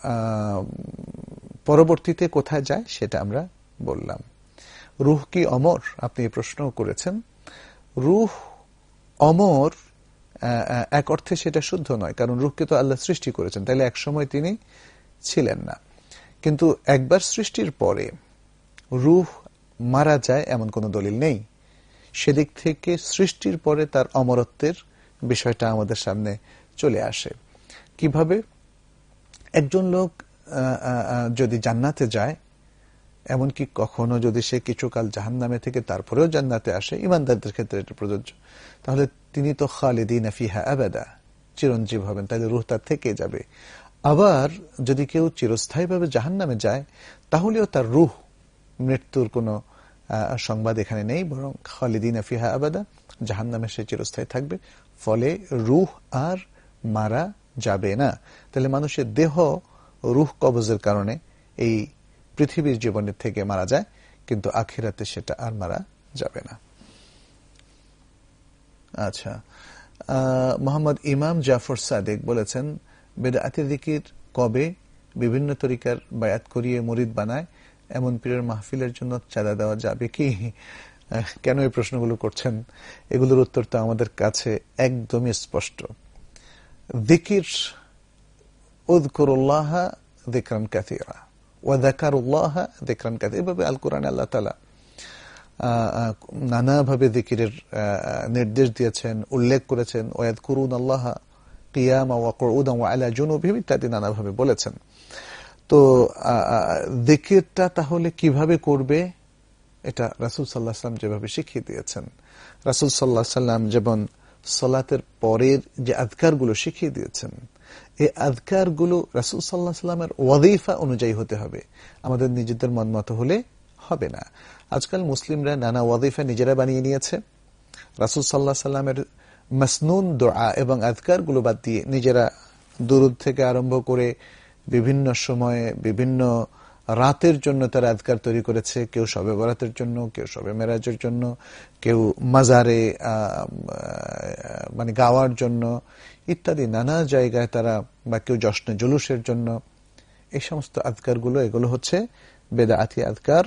পরবর্তীতে কোথায় যায় সেটা আমরা বললাম। রূহ কি অমর? আপনি এই প্রশ্ন করেছেন। রূহ অমর এক অর্থে সেটা শুদ্ধ নয়, কারণ রূহকে তো আল্লাহ সৃষ্টি করেছেন, তাহলে এক সময় তিনি ছিলেন না। কিন্তু একবার সৃষ্টির পরে রূহ মারা যায় এমন কোনো দলিল নেই। সেদিক থেকে সৃষ্টির পরে তার অমরত্বের বিষয়টা আমাদের সামনে চলে আসে। কিভাবে? একজন লোক যদি জান্নাতে যায়, এমনকি কখনো যদি সে কিছুকাল জাহান্নামে থেকে তারপরেও জান্নাতে আসে, ইমানদারদের ক্ষেত্রে এটা প্রযোজ্য, তাহলে তিনি তো খালিদিন ফিহা আবাদা, চিরঞ্জীব হবেন, তাহলে রূহ তার থেকে যাবে। আবার যদি কেউ চিরস্থায়ীভাবে জাহান্নামে যায়, তাহলেও তার রূহ মৃত্যুর কোনো সংবাদ এখানে নেই, বরং খালিদিন ফিহা আবাদা, জাহান্নামে সে চিরস্থায়ী থাকবে। ফলে রূহ আর মারা যাবে না। তাহলে মানুষের দেহ রূহ কবজের কারণে এই পৃথিবীর জীবনের থেকে মারা যায়, কিন্তু আখিরাতে সেটা আর মারা যাবে না। আচ্ছা, মোহাম্মদ ইমাম জাফর সাদেক বলেছেন, বেদাতের জিকির কবে বিভিন্ন তরিকার বায়াত করিয়ে মুরিদ বানায় এমন পীরের মাহফিলের জন্য চাঁদা দেওয়া যাবে কি? কেন এই প্রশ্নগুলো করছেন? এগুলোর উত্তর তো আমাদের কাছে একদমই স্পষ্ট। জিকির উযকুরুল্লাহ যিকরান কাসীরা ওয়া যাকারুল্লাহ যিকরান কাসীরা, এভাবে আল কোরআনে আল্লাহ তাআলা নানাভাবে জিকিরের নির্দেশ দিয়েছেন, উল্লেখ করেছেন। ওয়াযকুরুনাল্লাহ কিয়ামা ওয়া কুউদান ওয়া আলা জুনুবিহিম ইত্যাদি নানাভাবে বলেছেন। তো জিকিরটা তাহলে কিভাবে করবে? এটা রাসূল সাল্লাল্লাহু আলাইহি ওয়াসাল্লাম যেভাবে শিখিয়ে দিয়েছেন। রাসূল সাল্লাল্লাহু আলাইহি ওয়াসাল্লাম যেমন সালাতের পরের যে আযকারগুলো শিখিয়ে দিয়েছেন, এই আযকারগুলো রাসূল সাল্লাল্লাহু আলাইহি ওয়াসাল্লামের ওয়াজিফা অনুযায়ী হতে হবে, আমাদের নিজেদের মন মতো হলে হবে না। আজকাল মুসলিমরা নানা ওয়াজিফা নিজেরা বানিয়ে নিয়েছে। রাসূল সাল্লাল্লাহু আলাইহি ওয়াসাল্লামের মাসনুন দোয়া এবং আযকারগুলো বাদ দিয়ে নিজেরা দুরূদ থেকে আরম্ভ করে বিভিন্ন সময়ে বিভিন্ন রাতের জন্য তারা আযকার তৈরি করেছে। কেউ শবে বরাতের জন্য, কেউ শবে মেরাজের জন্য, কেউ মাজারে মানে গাওয়ার জন্য ইত্যাদি নানা জায়গায় তারা, বা কেউ জশ্নে জুলুসের জন্য। এই সমস্ত আযকারগুলো, এগুলো হচ্ছে বেদাআতি আযকার।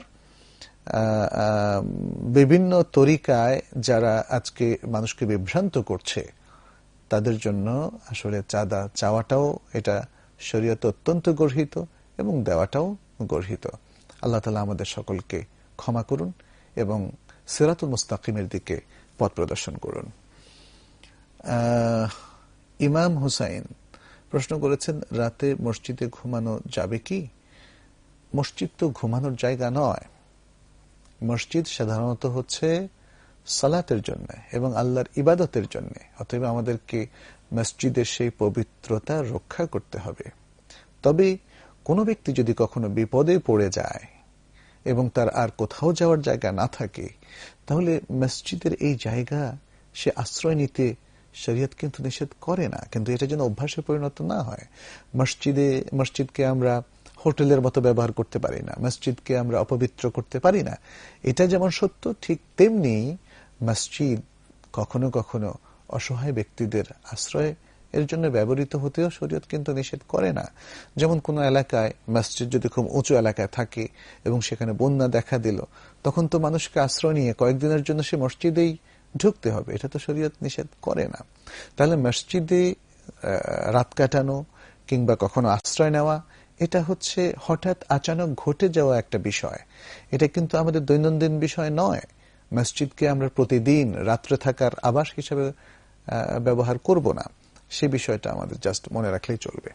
বিভিন্ন তরিকায় যারা আজকে মানুষকে বিভ্রান্ত করছে তাদের জন্য আসলে চাঁদা চাওয়াটাও এটা শরীয়তে অত্যন্ত গর্হিত এবং দেওয়াটাও গর্হিত। আল্লাহ তাআলা আমাদের সকলকে ক্ষমা করুন এবং সিরাতুল মুস্তাকিমের দিকে পথ প্রদর্শন করুন। ইমাম হুসাইন প্রশ্ন করেছেন, রাতে মসজিদে ঘুমানো যাবে কি? মসজিদ তো ঘুমানোর জায়গা নয়। মসজিদ সাধারণত হচ্ছে সালাতের জন্য এবং আল্লাহর ইবাদতের জন্য। অতএব আমাদেরকে মসজিদের সেই পবিত্রতা রক্ষা করতে হবে। তবে কোনো ব্যক্তি যদি কখনো বিপদে পড়ে যায় এবং তার আর কোথাও যাওয়ার জায়গা না থাকে, তাহলে মসজিদের এই জায়গা সে আশ্রয় নিতে শরীয়ত কিন্তু নিষেধ করে না, কিন্তু এটা যেন অভ্যাসে পরিণত না হয়। মসজিদে মসজিদকে আমরা হোটেলের মতো ব্যবহার করতে পারি না, মসজিদকে আমরা অপবিত্র করতে পারি না। এটা যেমন সত্য, ঠিক তেমনি মসজিদ কখনো কখনো অসহায় ব্যক্তিদের আশ্রয় এর জন্য ব্যবহৃত হতেও শরীয়ত কিন্তু নিষেধ করে না। যেমন কোন এলাকায় মসজিদ যদি খুব উঁচু এলাকায় থাকে এবং সেখানে বন্যা দেখা দিল, তখন তো মানুষকে আশ্রয় নিয়ে কয়েকদিনের জন্য সে মসজিদেই ঢুকতে হবে, এটা তো শরীয়ত নিষেধ করে না। তাহলে মসজিদে রাত কাটানো কিংবা কখনো আশ্রয় নেওয়া, এটা হচ্ছে হঠাৎ আচানক ঘটে যাওয়া একটা বিষয়। এটা কিন্তু আমাদের দৈনন্দিন বিষয় নয়। মসজিদকে আমরা প্রতিদিন রাত্রে থাকার আবাস হিসেবে ব্যবহার করব না, সে বিষয়টা আমাদের জাস্ট মনে রাখলেই চলবে।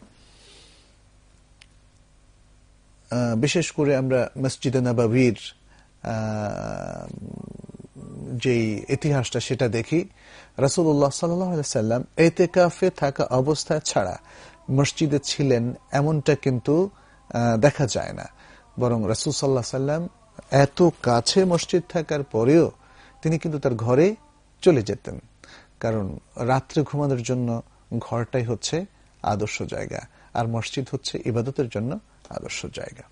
বিশেষ করে আমরা মসজিদে নববীর যেই ইতিহাসটা সেটা দেখি, রাসূলুল্লাহ সাল্লাল্লাহু আলাইহি সাল্লাম ইতিকাফে থাকা অবস্থায় ছাড়া মসজিদে ছিলেন এমনটা কিন্তু দেখা যায় না। বরং রাসূল সাল্লাল্লাহু আলাইহি সাল্লাম এত কাছে মসজিদ থাকার পরেও তিনি কিন্তু তার ঘরে চলে যেতেন, কারণ রাত্রে ঘুমানোর জন্য ঘরটাই হচ্ছে আদর্শ জায়গা, আর মসজিদ হচ্ছে ইবাদতের জন্য আদর্শ জায়গা।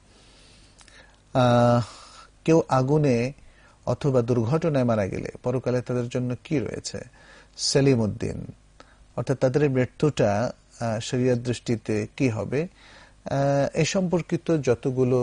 কেউ আগুনে অথবা দুর্ঘটনায় মারা গেলে পরকালে তাদের জন্য কি রয়েছে? সেলিম উদ্দিন, অর্থাৎ তাদের মৃত্যুটা শরীয়ত দৃষ্টিতে কি হবে, এ সম্পর্কিত যতগুলো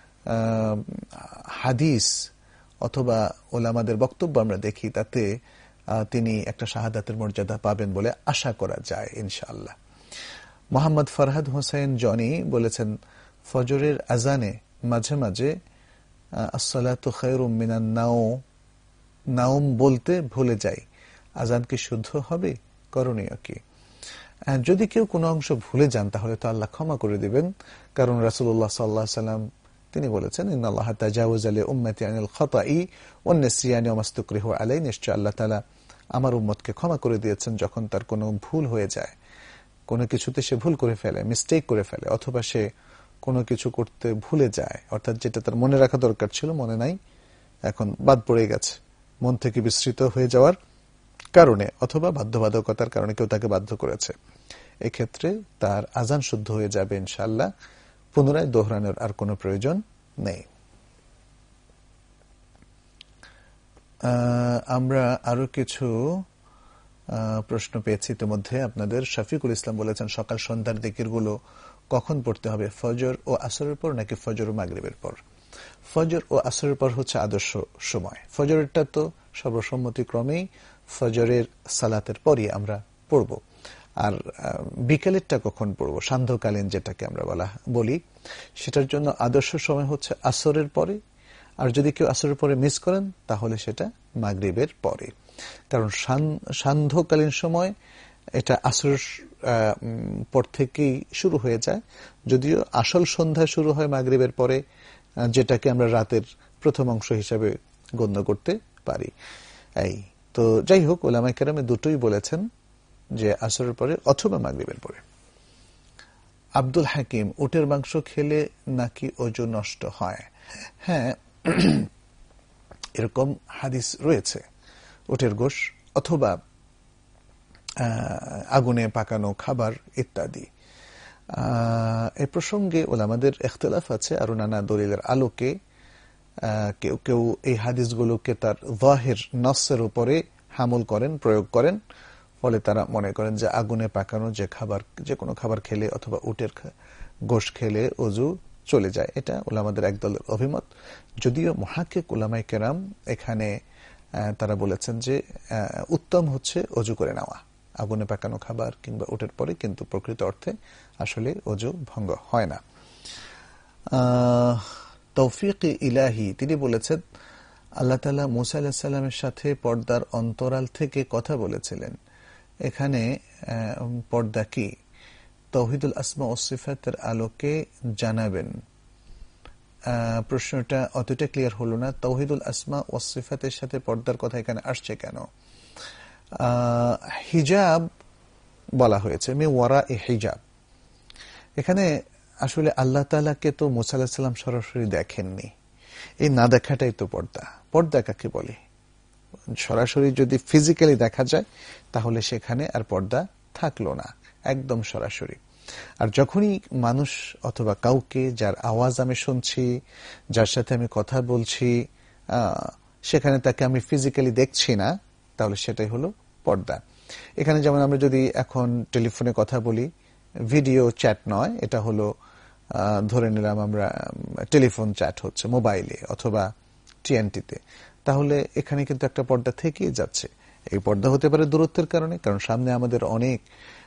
হাদিস অথবা ওলামাদের বক্তব্য আমরা দেখি, তাতে তিনি একটা শাহাদাতের মর্যাদা পাবেন বলে আশা করা যায় ইনশাআল্লাহ। মোহাম্মদ ফরহাদ হোসেন জনি বলেছেন, ফজরের আজানে মাঝে মাঝে আসসালাতু খায়রুম মিনান নাওম বলতে ভুলে যাই, আজান কি শুদ্ধ হবে? করণীয় কি? যদি কেউ কোনো অংশ ভুলে যান তাহলে তো আল্লাহ ক্ষমা করে দিবেন, কারণ রাসূলুল্লাহ সাল্লাল্লাহু আলাইহি সাল্লাম তিনি বলেছেন, ইন্নাল্লাহা তাজাওয়াজা লি উম্মতি আনিল খাতাই ওয়ান নিসয়ানি ওয়া মাসতুকরিহু আলাইহি, নিশ্চয় আল্লাহ তাআলা আমার উম্মতকে ক্ষমা করে দিয়েছেন যখন তার কোনো ভুল হয়ে যায়, কোনো কিছুতে সে ভুল করে ফেলে, মিস্টেক করে ফেলে, অথবা সে কোনো কিছু করতে ভুলে যায়, অর্থাৎ যেটা তার মনে রাখা দরকার ছিল মনে নাই, এখন বাদ পড়ে গেছে, মন থেকে বিস্মৃত হয়ে যাওয়ার কারণে অথবা বাধ্যবাধকতার কারণে কেউ তাকে বাধ্য করেছে, এক্ষেত্রে তার আজান শুদ্ধ হয়ে যাবে ইনশাআল্লাহ, পুনরায় দোহরানোর আর কোনো প্রয়োজন নেই। আমরা আরো কিছু প্রশ্ন পেয়েছি ইতিমধ্যে আপনাদের। শফিকুল ইসলাম বলেছেন, সকাল সন্ধ্যার জিকিরগুলো কখন পড়তে হবে, ফজর ও আসরের পর নাকি ফজর ও মাগরিবের পর? ফজর ও আসরের পর হচ্ছে আদর্শ সময়। ফজরেরটা তো সর্বসম্মতিক্রমেই ফজরের সালাতের পরই আমরা পড়ব, আর বিকেলেরটা কখন পড়ব, সান্ধ্যকালীন যেটাকে আমরা বলা বলি, সেটার জন্য আদর্শ সময় হচ্ছে আসরের পরে, আর যদি কেউ আসরের পরে মিস করেন তাহলে সেটা মাগরিবের পরে, কারণ সান্ধ্যকালীন সময় এটা আসরের পর থেকেই শুরু হয়ে যায়, যদিও আসল সন্ধ্যা শুরু হয় মাগরিবের পরে, যেটাকে আমরা রাতের প্রথম অংশ হিসাবে গণ্য করতে পারি। এই তো যাই হোক, উলামায়ে কেরামে দুটোই বলেছেন যে আসরের পরে অথবা মাগরিবের পরে। আব্দুল হাকিম, উটের মাংস খেলে নাকি ওজু নষ্ট হয়? হ্যাঁ, এরকম হাদিস রয়েছে, উটের গোশ অথবা আগুনে পাকানো খাবার ইত্যাদি। এ প্রসঙ্গে ওলামাদের ইখতিলাফ আছে, আরো নানা দলিলের আলোকে কেউ কেউ এই হাদিসগুলোকে তার যাহির নসের উপরে হামল করেন, প্রয়োগ করেন, ফলে তারা মনে করেন যে আগুনে পাকানো যে খাবার, যে কোনো খাবার খেলে অথবা উটের গোশ খেলে ওযু চলে যায়। এটা উলামাদের একদলের অভিমত, যদিও মুহাক্কিক উলামায়ে কেরাম এখানে তারা বলেছেন যে উত্তম হচ্ছে ওযু করে নেওয়া আগুনে পাকানো খাবার কিংবা উটের পরে, কিন্তু প্রকৃত অর্থে আসলে ওযু ভঙ্গ হয় না। তৌফিক ইলাহি তিনি বলেছেন, আল্লাহ তাআলা মূসা আলাইহিস সালামের সাথে পর্দার অন্তরাল থেকে কথা বলেছিলেন, এখানে পর্দা কি তাওহীদুল আসমা ওয়াস সিফাতের আলোকে জানাবেন। প্রশ্নটা অতটা ক্লিয়ার হলো না। তাওহীদুল আসমা ওয়াস সিফাতের সাথে পর্দার কথা এখানে আসছে কেন? হিজাব বলা হয়েছে, মে ওয়ারা এ হিজাব। এখানে আসলে আল্লাহ তাআলাকে তো মুসা আলাইহিস সালাম সরাসরি দেখেননি, এই না দেখাটাই তো পর্দা। পর্দা কাকে বলে? সরাসরি যদি ফিজিক্যালি দেখা যায় তাহলে সেখানে আর পর্দা থাকলো না, একদম সরাসরি। আর যখনই মানুষ অথবা কাউকে যার আওয়াজ আমি শুনছি, যার সাথে আমি কথা বলছি, সেখানে তাকে আমি ফিজিক্যালি দেখছি না, তাহলে সেটাই হলো পর্দা। এখানে যেমন আমরা যদি এখন টেলিফোনে কথা বলি, ভিডিও চ্যাট নয়, এটা হলো ধরে নিলাম আমরা টেলিফোন চ্যাট হচ্ছে মোবাইলে অথবা টিএনটিতে, তাহলে এখানে কিন্তু একটা পর্দা থেকেই যাচ্ছে। এই পর্দা হতে পারে দূরত্বের কারণে, কারণ সামনে আমাদের অনেক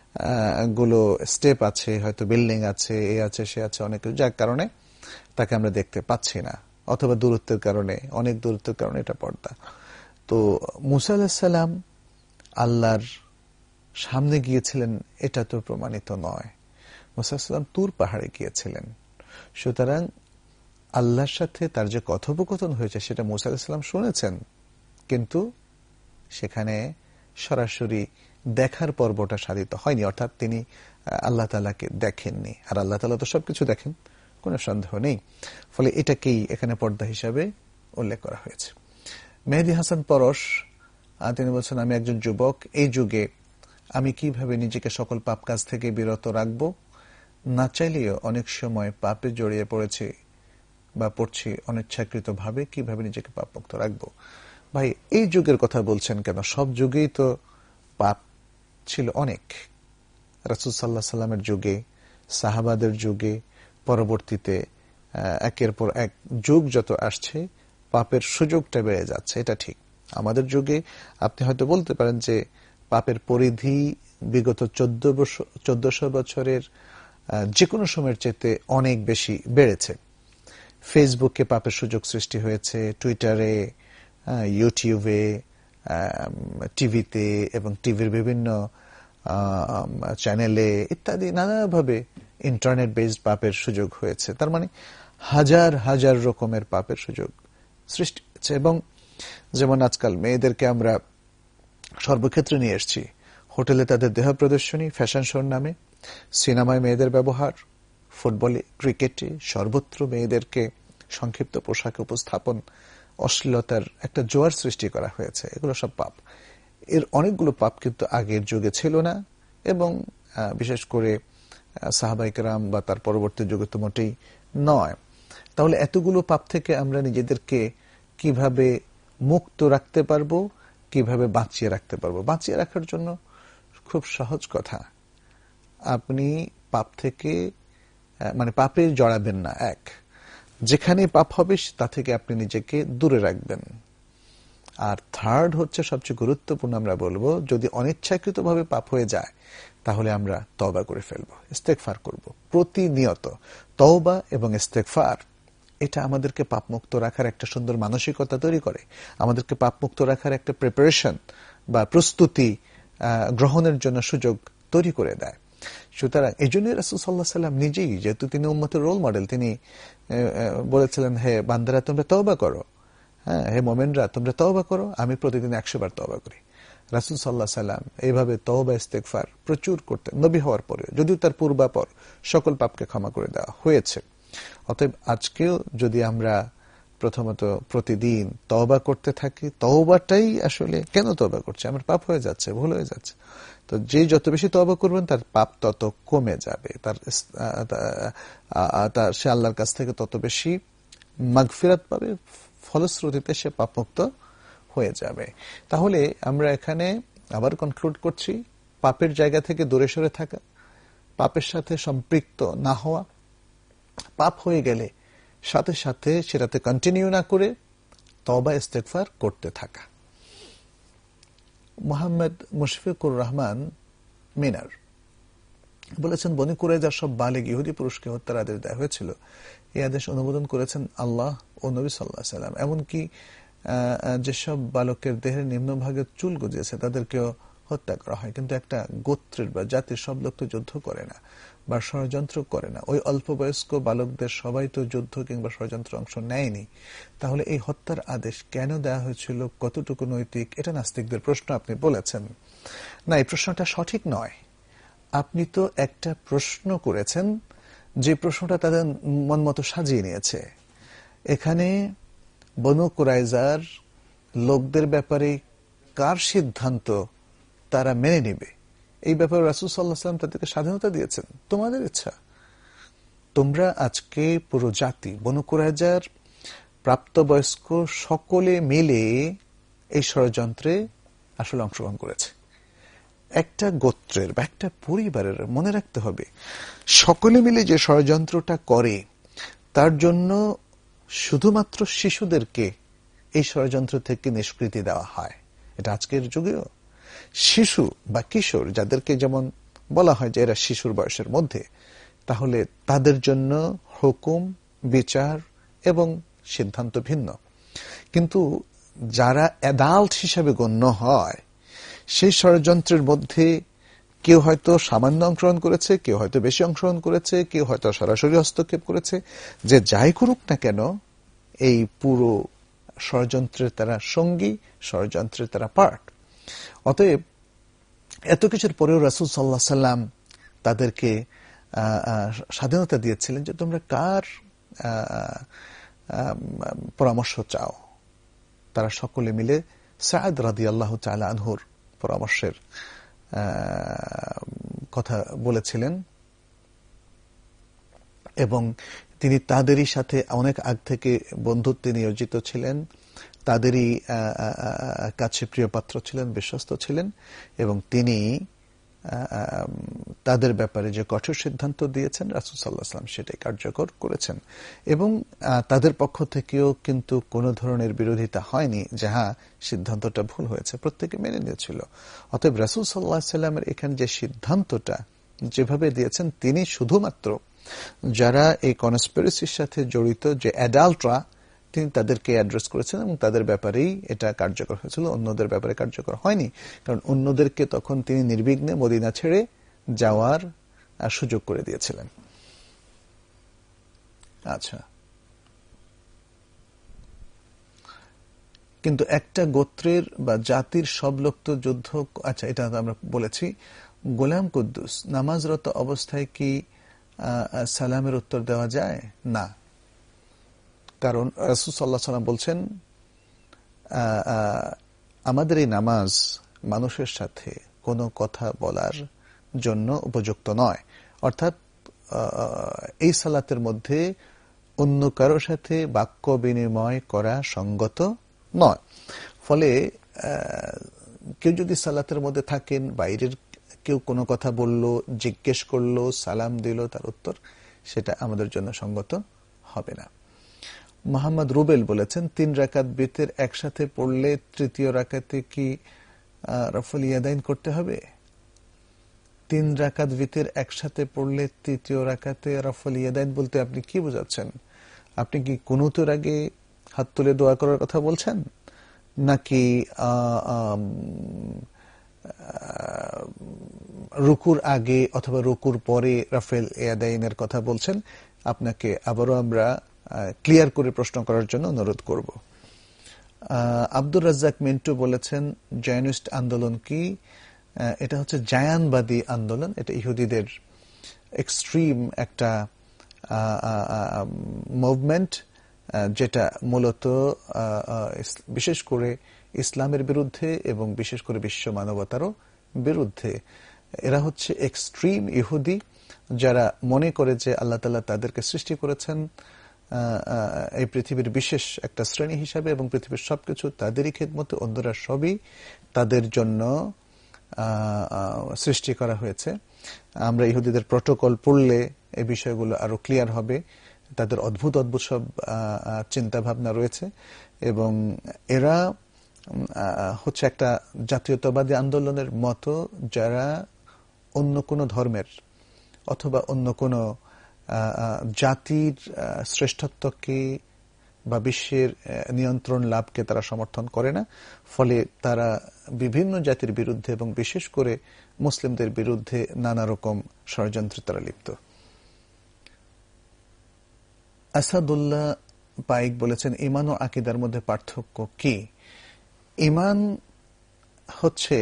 গুলো স্টেপ আছে, হয়তো বিল্ডিং আছে, এ আছে সে আছে, অনেক কিছু, যার কারণে তাকে আমরা দেখতে পাচ্ছি না, অথবা দূরত্বের কারণে, অনেক দূরত্বের কারণে এটা পর্দা। তো মুসা আলাইহিস সালাম আল্লাহর সামনে গিয়েছিলেন এটা তো প্রমাণিত নয়। মুসা আলাইহিস সালাম তুর পাহাড়ে গিয়েছিলেন, সুতরাং আল্লাহর সাথে তার যে কথোপকথন হয়েছে সেটা মুসা আলাইহিস সালাম শুনেছেন, কিন্তু সেখানে সরাসরি দেখার পর্বটা সাধিত হয়নি, অর্থাৎ তিনি আল্লাহ তাআলাকে দেখেননি। আর আল্লাহ তাআলা তো সবকিছু দেখেন, কোনো সন্দেহ নেই। ফলে এটাকেই এখানে পর্দা হিসাবে উল্লেখ করা হয়েছে। মেহেদী হাসান পরশ তিনি বলছেন, আমি একজন যুবক, এই যুগে আমি কিভাবে নিজেকে সকল পাপ কাজ থেকে বিরত রাখবো? না চাইলেও অনেক সময় পাপে জড়িয়ে পড়েছি বা পড়ছি অনিচ্ছাকৃত ভাবে, কিভাবে নিজেকে পাপ মুক্ত রাখবো? ভাই, এই যুগের কথা বলছেন কেন? সব যুগেই তো পাপ ছিল অনেক। রাসূল সাল্লাল্লাহু আলাইহি সাল্লামের যুগে, সাহাবাদের যুগে, পরবর্তীতে একের পর এক যুগ যত আসছে পাপের সুযোগটা বেড়ে যাচ্ছে, এটা ঠিক। আমাদের যুগে আপনি হয়তো বলতে পারেন যে পাপের পরিধি বিগত চোদ্দ বছর চোদ্দশো বছরের যে কোনো সময়ের চেয়ে অনেক বেশি বেড়েছে। ফেসবুকে পাপের সুযোগ সৃষ্টি হয়েছে, টুইটারে, ইউটিউবে, টিভিতে এবং টিভির বিভিন্ন চ্যানেলে ইত্যাদি নানাভাবে ইন্টারনেট বেসড পাপের সুযোগ হয়েছে। তার মানে হাজার হাজার রকমের পাপের সুযোগ সৃষ্টি হয়েছে। এবং যেমন আজকাল মেয়েদেরকে আমরা সর্বক্ষেত্রে নিয়ে এসেছি, হোটেলে তাদের দেহ প্রদর্শনী, ফ্যাশন শোর নামে, সিনেমায় মেয়েদের ব্যবহার, ফুটবলে, ক্রিকেটে, সর্বত্র মেয়েদেরকে সংক্ষিপ্ত পোশাকে উপস্থাপন, অশ্লীলতার একটা জোয়ার সৃষ্টি করা হয়েছে। এগুলো সব পাপ। এর অনেকগুলো পাপ কিন্তু আগের যুগে ছিল না, এবং বিশেষ করে সাহাবায়ে কেরাম বা তার পরবর্তী যুগে তো মোটেই নয়। তাহলে এতগুলো পাপ থেকে আমরা নিজেদেরকে কিভাবে মুক্ত রাখতে পারবো, কিভাবে বাঁচিয়ে রাখতে পারবো? বাঁচিয়ে রাখার জন্য খুব সহজ কথা, আপনি পাপ থেকে মানে পাপে জড়াবেন না। এক, যেখানে পাপ হবে তা থেকে আপনি নিজেকে দূরে রাখবেন। আর থার্ড হচ্ছে সবচেয়ে গুরুত্বপূর্ণ, আমরা বলবো যদি অনিচ্ছাকৃতভাবে পাপ হয়ে যায় তাহলে আমরা তওবা করে ফেলবো, ইস্তেগফার করব প্রতিনিয়ত। তওবা এবং ইস্তেগফার এটা আমাদেরকে পাপমুক্ত রাখার একটা সুন্দর মানসিকতা তৈরি করে, আমাদেরকে পাপমুক্ত রাখার একটা প্রিপারেশন বা প্রস্তুতি গ্রহণের জন্য সুযোগ তৈরি করে দেয়। সুতরাং এই জন্যই রাসূল সাল্লাল্লাহু আলাইহি সাল্লাম নিজেই, যেহেতু তিনি উম্মতের রোল মডেল, তিনি বলেছিলেন, হে বান্দারা তোমরা তওবা করো, হ্যাঁ হে মুমিনরা তোমরা তওবা করো, আমি প্রতিদিন একশো বার তওবা করি। রাসূল সাল্লাল্লাহু আলাইহি সাল্লাম এইভাবে তওবা ইস্তেগফার প্রচুর করতেন, নবী হওয়ার পরে, যদিও তার পূর্বাপর সকল পাপকে ক্ষমা করে দেওয়া হয়েছে। অতএব আজকেও যদি আমরা প্রথমত প্রতিদিন তওবা করতে থাকি, তওবাটাই আসলে কেন তওবা করছি, আমার পাপ হয়ে যাচ্ছে, ভুল হয়ে যাচ্ছে, তো যে যত বেশি তওবা করবেন তার পাপ তত কমে যাবে, তার সে আল্লাহর কাছ থেকে তত বেশি মাগফিরাত পাবে, ফলশ্রুতিতে সে পাপমুক্ত হয়ে যাবে। তাহলে আমরা এখানে আবার কনক্লুড করছি, পাপের জায়গা থেকে দূরে সরে থাকা, পাপের সাথে সম্পৃক্ত না হওয়া, পাপ হয়ে গেলে সাথে সাথে সেটাতে কন্টিনিউ না করে তওবা ইস্তেগফার করতে থাকা। মোহাম্মদ মুশফিকুর রহমান মিনার বলেছেন, বনী কুরাইজার সব বালিগ ইহুদি পুরুষকে হত্যার আদেশ দেওয়া হয়েছিল। এই আদেশ অনুমোদন করেছেন আল্লাহ ও নবী সাল্লাল্লাহু আলাইহি সাল্লাম। এমনকি যেসব বালকের দেহের নিম্নভাগে চুল গজিয়েছে তাদেরকেও হত্যা করা হয়, কিন্তু একটা গোত্রের বা জাতির সব লোক তো যুদ্ধ করে না বা ষড়যন্ত্র করে না। ওই অল্প বয়স্ক বালকদের সবাই তো যুদ্ধ কিংবা ষড়যন্ত্র অংশ নেয়নি। তাহলে এই হত্যার আদেশ কেন দেওয়া হয়েছিল, কতটুকু নৈতিক, এটা নাস্তিকদের প্রশ্ন। আপনি বলেছেন না, এই প্রশ্নটা সঠিক নয়। আপনি তো একটা প্রশ্ন করেছেন, যে প্রশ্নটা তাদের মন মতো সাজিয়ে নিয়েছে। এখানে বনু কুরাইজার লোকদের ব্যাপারে কার সিদ্ধান্ত তারা মেনে নেবে, এই ব্যাপারে রাসূল সাল্লাল্লাহু আলাইহি ওয়াসাল্লাম তাদেরকে স্বাধীনতা দিয়েছেন। তোমাদের ইচ্ছা, তোমরা আজকে পুরো জাতি বনু কুরাইজার প্রাপ্তবয়স্ক সকলে মিলে এই ষড়যন্ত্রে আসলে অংশগ্রহণ করেছে। একটা গোত্রের বা একটা পরিবারের মনে রাখতে হবে, সকলে মিলে যে ষড়যন্ত্রটা করে তার জন্য শুধুমাত্র শিশুদেরকে এই ষড়যন্ত্র থেকে নিষ্কৃতি দেওয়া হয়। এটা আজকের যুগেও শিশু বা কিশোর, যাদেরকে যেমন বলা হয় যে এরা শিশুর বয়সের মধ্যে, তাহলে তাদের জন্য হুকুম, বিচার এবং সিদ্ধান্ত ভিন্ন। কিন্তু যারা অ্যাডাল্ট হিসাবে গণ্য হয়, সেই ষড়যন্ত্রের মধ্যে কেউ হয়তো সামান্য অংশগ্রহণ করেছে, কেউ হয়তো বেশি অংশগ্রহণ করেছে, কেউ হয়তো সরাসরি হস্তক্ষেপ করেছে। যে যাই করুক না কেন, এই পুরো ষড়যন্ত্রের তারা সঙ্গী, ষড়যন্ত্রের তারা পার্ট। অতএব এত কিছুর পরেও রাসূল সাল্লাল্লাহু আলাইহি সাল্লাম তাদেরকে স্বাধীনতা দিয়েছিলেন যে তোমরা কার পরামর্শ চাও। তারা সকলে মিলে সাদ রাদিয়াল্লাহু তাআলা আনহুর পরামর্শের কথা বলেছিলেন এবং তিনি তাদেরই সাথে অনেক আগ থেকে বন্ধুত্বে নিয়োজিত ছিলেন, তাদেরই কাছে প্রিয় পাত্র ছিলেন, বিশ্বস্ত ছিলেন এবং তিনি তাদের ব্যাপারে যে কঠোর সিদ্ধান্ত দিয়েছেন রাসূল সাল্লাল্লাহু আলাইহি ওয়াসাল্লাম সেটাই কার্যকর করেছেন এবং তাদের পক্ষ থেকেও কিন্তু কোনো ধরনের বিরোধিতা হয়নি যে হ্যাঁ সিদ্ধান্তটা ভুল হয়েছে, প্রত্যেকে মেনে নিয়েছিল। অতএব রাসূল সাল্লাল্লাহু আলাইহি ওয়াসাল্লামের এখানে যে সিদ্ধান্তটা যেভাবে দিয়েছেন, তিনি শুধুমাত্র যারা এই কনস্পিরেসির সাথে জড়িত যে অ্যাডাল্টরা, তিনি তাদেরকে অ্যাড্রেস করেছেন এবং তাদের ব্যাপারেই এটা কার্যকর হয়েছিল, অন্যদের ব্যাপারে কার্যকর হয়নি। কারণ অন্যদেরকে তখন তিনি নির্বিঘ্নে মদিনা ছেড়ে যাওয়ার সুযোগ করে দিয়েছিলেন। আচ্ছা, কিন্তু একটা গোত্রের বা জাতির সব লোক তো যুদ্ধ, আচ্ছা এটা আমরা বলেছি। গোলাম কুদ্দুস, নামাজরত অবস্থায় কি সালামের উত্তর দেওয়া যায়? না, কারণ রাসূল সাল্লাল্লাহু আলাইহি ওয়াসাল্লাম বলছেন আমাদের এই নামাজ মানুষের সাথে কোনো কথা বলার জন্য উপযুক্ত নয়। অর্থাৎ এই সালাতের মধ্যে অন্য কারো সাথে বাক্য বিনিময় করা সঙ্গত নয়। ফলে কেউ যদি সালাতের মধ্যে থাকেন, বাইরের কেউ কোনো কথা বলল, জিজ্ঞেস করলো, সালাম দিল, তার উত্তর সেটা আমাদের জন্য সঙ্গত হবে না। মোহাম্মদ রুবেল বলেছেন তিন রাকাত বিতের একসাথে পড়লে তৃতীয় রাকাতে কি রফুল ইয়াদাইন করতে হবে? তিন রাকাত বিতের একসাথে পড়লে তৃতীয় রাকাতে রফুল ইয়াদাইন বলতে আপনি কি বোঝাচ্ছেন? আপনি কি কুনুতের আগে হাত তুলে দোয়া করার কথা বলছেন, নাকি রুকুর আগে অথবা রুকুর পরে রফুল ইয়াদাইনের কথা বলছেন? আপনাকে আবারও আমরা ক্লিয়ার করে প্রশ্ন করার জন্য অনুরোধ করব। আব্দুর রাজ্জাক মিন্টু বলেছেন জায়নিস্ট আন্দোলন কি? এটা হচ্ছে জায়ানবাদী আন্দোলন, এটা ইহুদিদের এক্সট্রিম একটা মুভমেন্ট, যেটা মূলত বিশেষ করে ইসলামের বিরুদ্ধে এবং বিশেষ করে বিশ্ব মানবতারও বিরুদ্ধে। এরা হচ্ছে এক্সট্রিম ইহুদি, যারা মনে করে যে আল্লাহ তাআলা তাদেরকে সৃষ্টি করেছেন এই পৃথিবীর বিশেষ একটা শ্রেণী হিসাবে এবং পৃথিবীর সবকিছু তাদেরই খেদমতে, অন্যরা সবই তাদের জন্য সৃষ্টি করা হয়েছে। আমরা ইহুদিদের প্রটোকল পড়লে এই বিষয়গুলো আরো ক্লিয়ার হবে। তাদের অদ্ভুত অদ্ভুত সব চিন্তা ভাবনা রয়েছে এবং এরা হচ্ছে একটা জাতীয়তাবাদী আন্দোলনের মতো, যারা অন্য কোনো ধর্মের অথবা অন্য কোনো জাতির শ্রেষ্ঠত্বকে বা বিশ্বের নিয়ন্ত্রণ লাভকে তারা সমর্থন করে না। ফলে তারা বিভিন্ন জাতির বিরুদ্ধে এবং বিশেষ করে মুসলিমদের বিরুদ্ধে নানা রকম ষড়যন্ত্রে তারা লিপ্ত। আসাদুল্লাহ পাইক বলেছেন, ইমান ও আকীদার মধ্যে পার্থক্য কি? ইমান হচ্ছে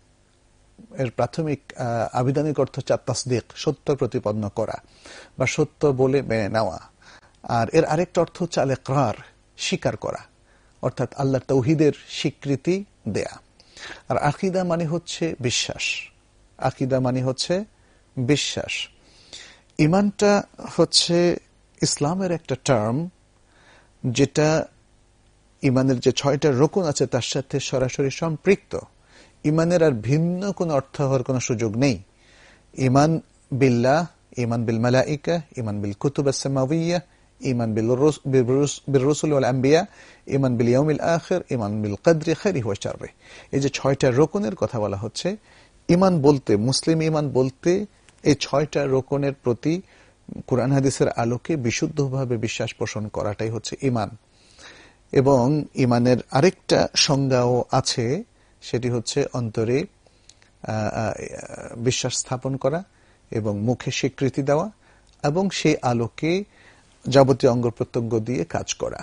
এর প্রাথমিক আবিধানিক অর্থ হচ্ছে তাসদিক, সত্য প্রতিপন্ন করা বা সত্য বলে মেনে নেওয়া। আর এর আরেকটা অর্থ হচ্ছে আল ইকরার, স্বীকার করা, অর্থাৎ আল্লাহর তাওহীদের স্বীকৃতি দেয়া। আর আকীদা মানে হচ্ছে বিশ্বাস। আকীদা মানে হচ্ছে বিশ্বাস। ইমানটা হচ্ছে ইসলামের একটা টার্ম, যেটা ইমানের যে ছয়টা রুকন আছে তার সাথে সরাসরি সম্পৃক্ত। ইমানের আর ভিন্ন কোন অর্থ হওয়ার কোন সুযোগ নেই। ইমান বিল্লাহ, ইমান বিল মালাইকা, ইমান বিল কুতুব আস-সামাওয়িয়্যাহ, ইমান বিল রুসুল ওয়াল আম্বিয়া, ইমান বিল ইয়াউমিল আখির, ইমান বিল কদরি খাইরিহি ওয়া শাররিহি। এই যে ছয়টা রুকনের কথা বলা হচ্ছে, ইমান বলতে, মুসলিম ইমান বলতে এই ছয়টা রুকনের প্রতি কুরআন হাদিসের আলোকে বিশুদ্ধভাবে বিশ্বাস পোষণ করাটাই হচ্ছে ইমান। এবং ইমানের আরেকটা সংজ্ঞাও আছে, সেটি হচ্ছে অন্তরে বিশ্বাস স্থাপন করা এবং মুখে স্বীকৃতি দেওয়া এবং সেই আলোকে যাবতীয় অঙ্গ প্রত্যঙ্গ দিয়ে কাজ করা।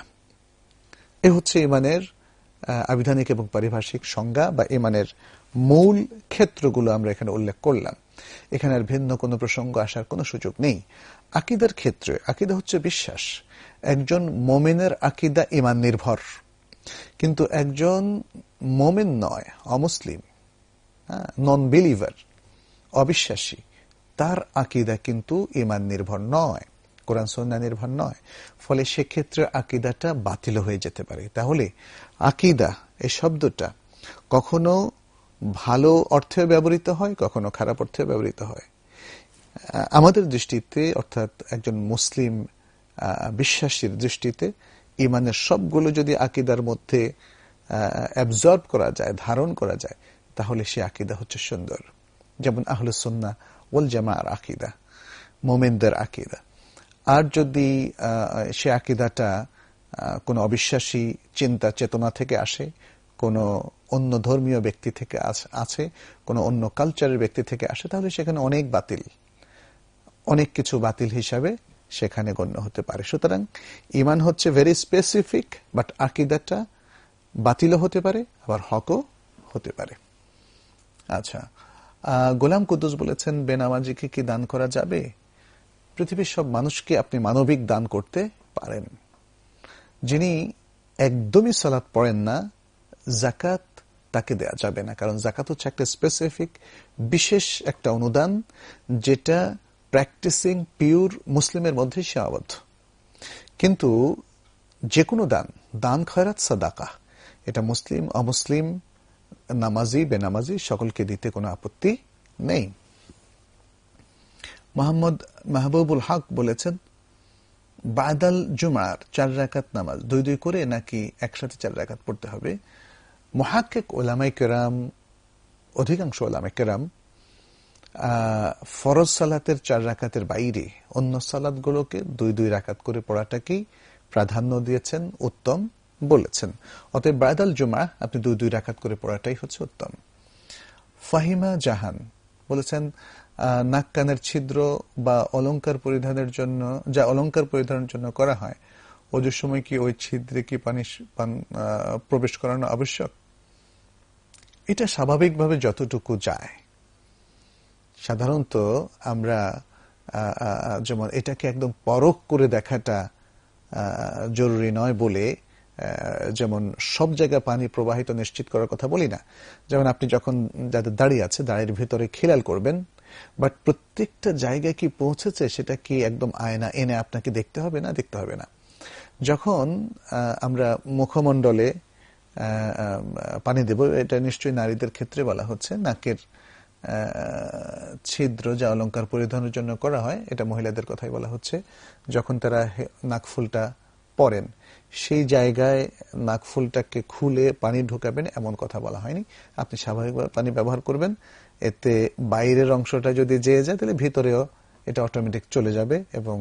এ হচ্ছে ইমানের আবিধানিক এবং পারিভাষিক সংজ্ঞা বা ইমানের মূল ক্ষেত্রগুলো আমরা এখানে উল্লেখ করলাম। এখানে আর ভিন্ন কোনো প্রসঙ্গ আসার কোনো সুযোগ নেই। আকীদার ক্ষেত্রে, আকীদা হচ্ছে বিশ্বাস। একজন মুমিনের আকীদা ইমান নির্ভর, কিন্তু একজন মুমিন নয়, অমুসলিম, নন বিলিভার, অবিশ্বাসী, তার আকীদা কিন্তু ইমান নির্ভর নয়, কোরআন সুন্নাহ নির্ভর নয়। ফলে সেক্ষেত্রে আকীদাটা বাতিল হয়ে যেতে পারে। তাহলে আকীদা এই শব্দটা কখনো ভালো অর্থে ব্যবহৃত হয়, কখনো খারাপ অর্থে ব্যবহৃত হয়। আমাদের দৃষ্টিতে, অর্থাৎ একজন মুসলিম বিশ্বাসীর দৃষ্টিতে, ইমানের সবগুলো যদি আকীদার মধ্যে অ্যাবজর্ব করা যায়, ধারণ করা যায়, তাহলে সে আকীদা হচ্ছে সুন্দর। যেমন আহলুস সুন্নাহ ওয়াল জামাআর আকীদা, মুমিনদের আকীদা। আর যদি সে আকীদাটা কোনো অবিশ্বাসী চিন্তা চেতনা থেকে আসে, কোনো অন্য ধর্মীয় ব্যক্তি থেকে আছে, কোনো অন্য কালচারের ব্যক্তি থেকে আসে, তাহলে সেখানে অনেক বাতিল, অনেক কিছু বাতিল হিসাবে সেখানে গণ্য হতে পারে। সুতরাং ইমান হচ্ছে ভেরি স্পেসিফিক, বাট আকীদাটা বাতিলও হতে পারে, আবার হকও হতে পারে। আচ্ছা, গোলাম কুদ্দুস বলেছেন, বেনামাজিকে কি দান করা যাবে? পৃথিবীর সব মানুষকে আপনি মানবিক দান করতে পারেন। যিনি একদমই সালাত পড়েন না, যাকাত তাকে দেয়া যাবে না, কারণ যাকাত হচ্ছে একটা স্পেসিফিক বিশেষ একটা অনুদান, যেটা প্র্যাকটিসিং পিওর মুসলিমের মধ্যে সীমাবদ্ধ। কিন্তু যে কোনো দান, দান খয়রাত সাদাকা, এটা মুসলিম অমুসলিম, নামাজি বেনামাজি সকলকে দিতে কোনো আপত্তি নেই। মোহাম্মদ মাহবুবুল হক বলেছেন, বাদাল জুমার চার রাকাত নামাজ দুই দুই করে নাকি একসাথে চার রাকাত পড়তে হবে? মুহাক্কিক উলামায়ে কেরাম, অধিকাংশ উলামায়ে কেরাম ফরজ সালাতের চার রাকাতের বাইরে অন্য সালাতগুলোকে দুই দুই রাকাত করে পড়াটাকেই প্রাধান্য দিয়েছেন, উত্তম বলেছেন। অতএব বাদাল জুমা আপনি দুই দুই রাকাত করে পড়াটাই হচ্ছে উত্তম। ফাহিমা জাহান বলেছেন, নাক কানের ছিদ্র বা অলংকার পরিধানের জন্য, যা অলংকার পরিধানের জন্য করা হয়, ওজুর সময় কি ওই ছিদ্রে কি পানি প্রবেশ করানো আবশ্যক? এটা স্বাভাবিকভাবে যতটুকু যায়। সাধারণত আমরা যেমন এটাকে একদম পরখ করে দেখাটা জরুরি নয় বলে, যেমন সব জায়গায় পানি প্রবাহিত নিশ্চিত করার কথা বলি না। যেমন আপনি যখন যাদের দাঁড়িয়ে আছে, দাঁড়ির ভিতরে খেয়াল করবেন, বাট প্রত্যেকটা জায়গায় কি পৌঁছেছে সেটা কি একদম আয়না এনে আপনাকে দেখতে হবে না? দেখতে হবে না। যখন আমরা মুখমণ্ডলে পানি দেব, এটা নিশ্চয়ই নারীদের ক্ষেত্রে বলা হচ্ছে, নাকের ছিদ্র যা অলংকার পরিধানের জন্য করা হয়, এটা মহিলাদের কথাই বলা হচ্ছে। যখন তারা নাকফুলটা পরেন, সেই জায়গায় নাকফুলটাকে খুলে পানি ঢোকাবেন এমন কথা বলা হয়নি। আপনি স্বাভাবিকভাবে পানি ব্যবহার করবেন। এতে বাইরের অংশটা যদি যেয়ে যায়, তাহলে ভিতরেও এটা অটোমেটিক চলে যাবে এবং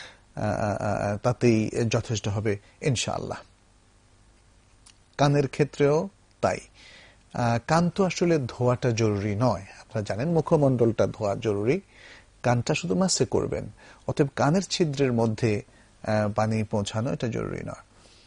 তাতেই যথেষ্ট হবে ইনশাআল্লাহ। কানের ক্ষেত্রেও তাই। কান তো আসলে ধোয়াটা জরুরি নয়, আপনারা জানেন মুখমণ্ডলটা ধোয়া জরুরি, কানটা শুধু মাসে করবেন। অতএব কানের ছিদ্রের মধ্যে পানি পৌঁছানো এটা জরুরি নয়।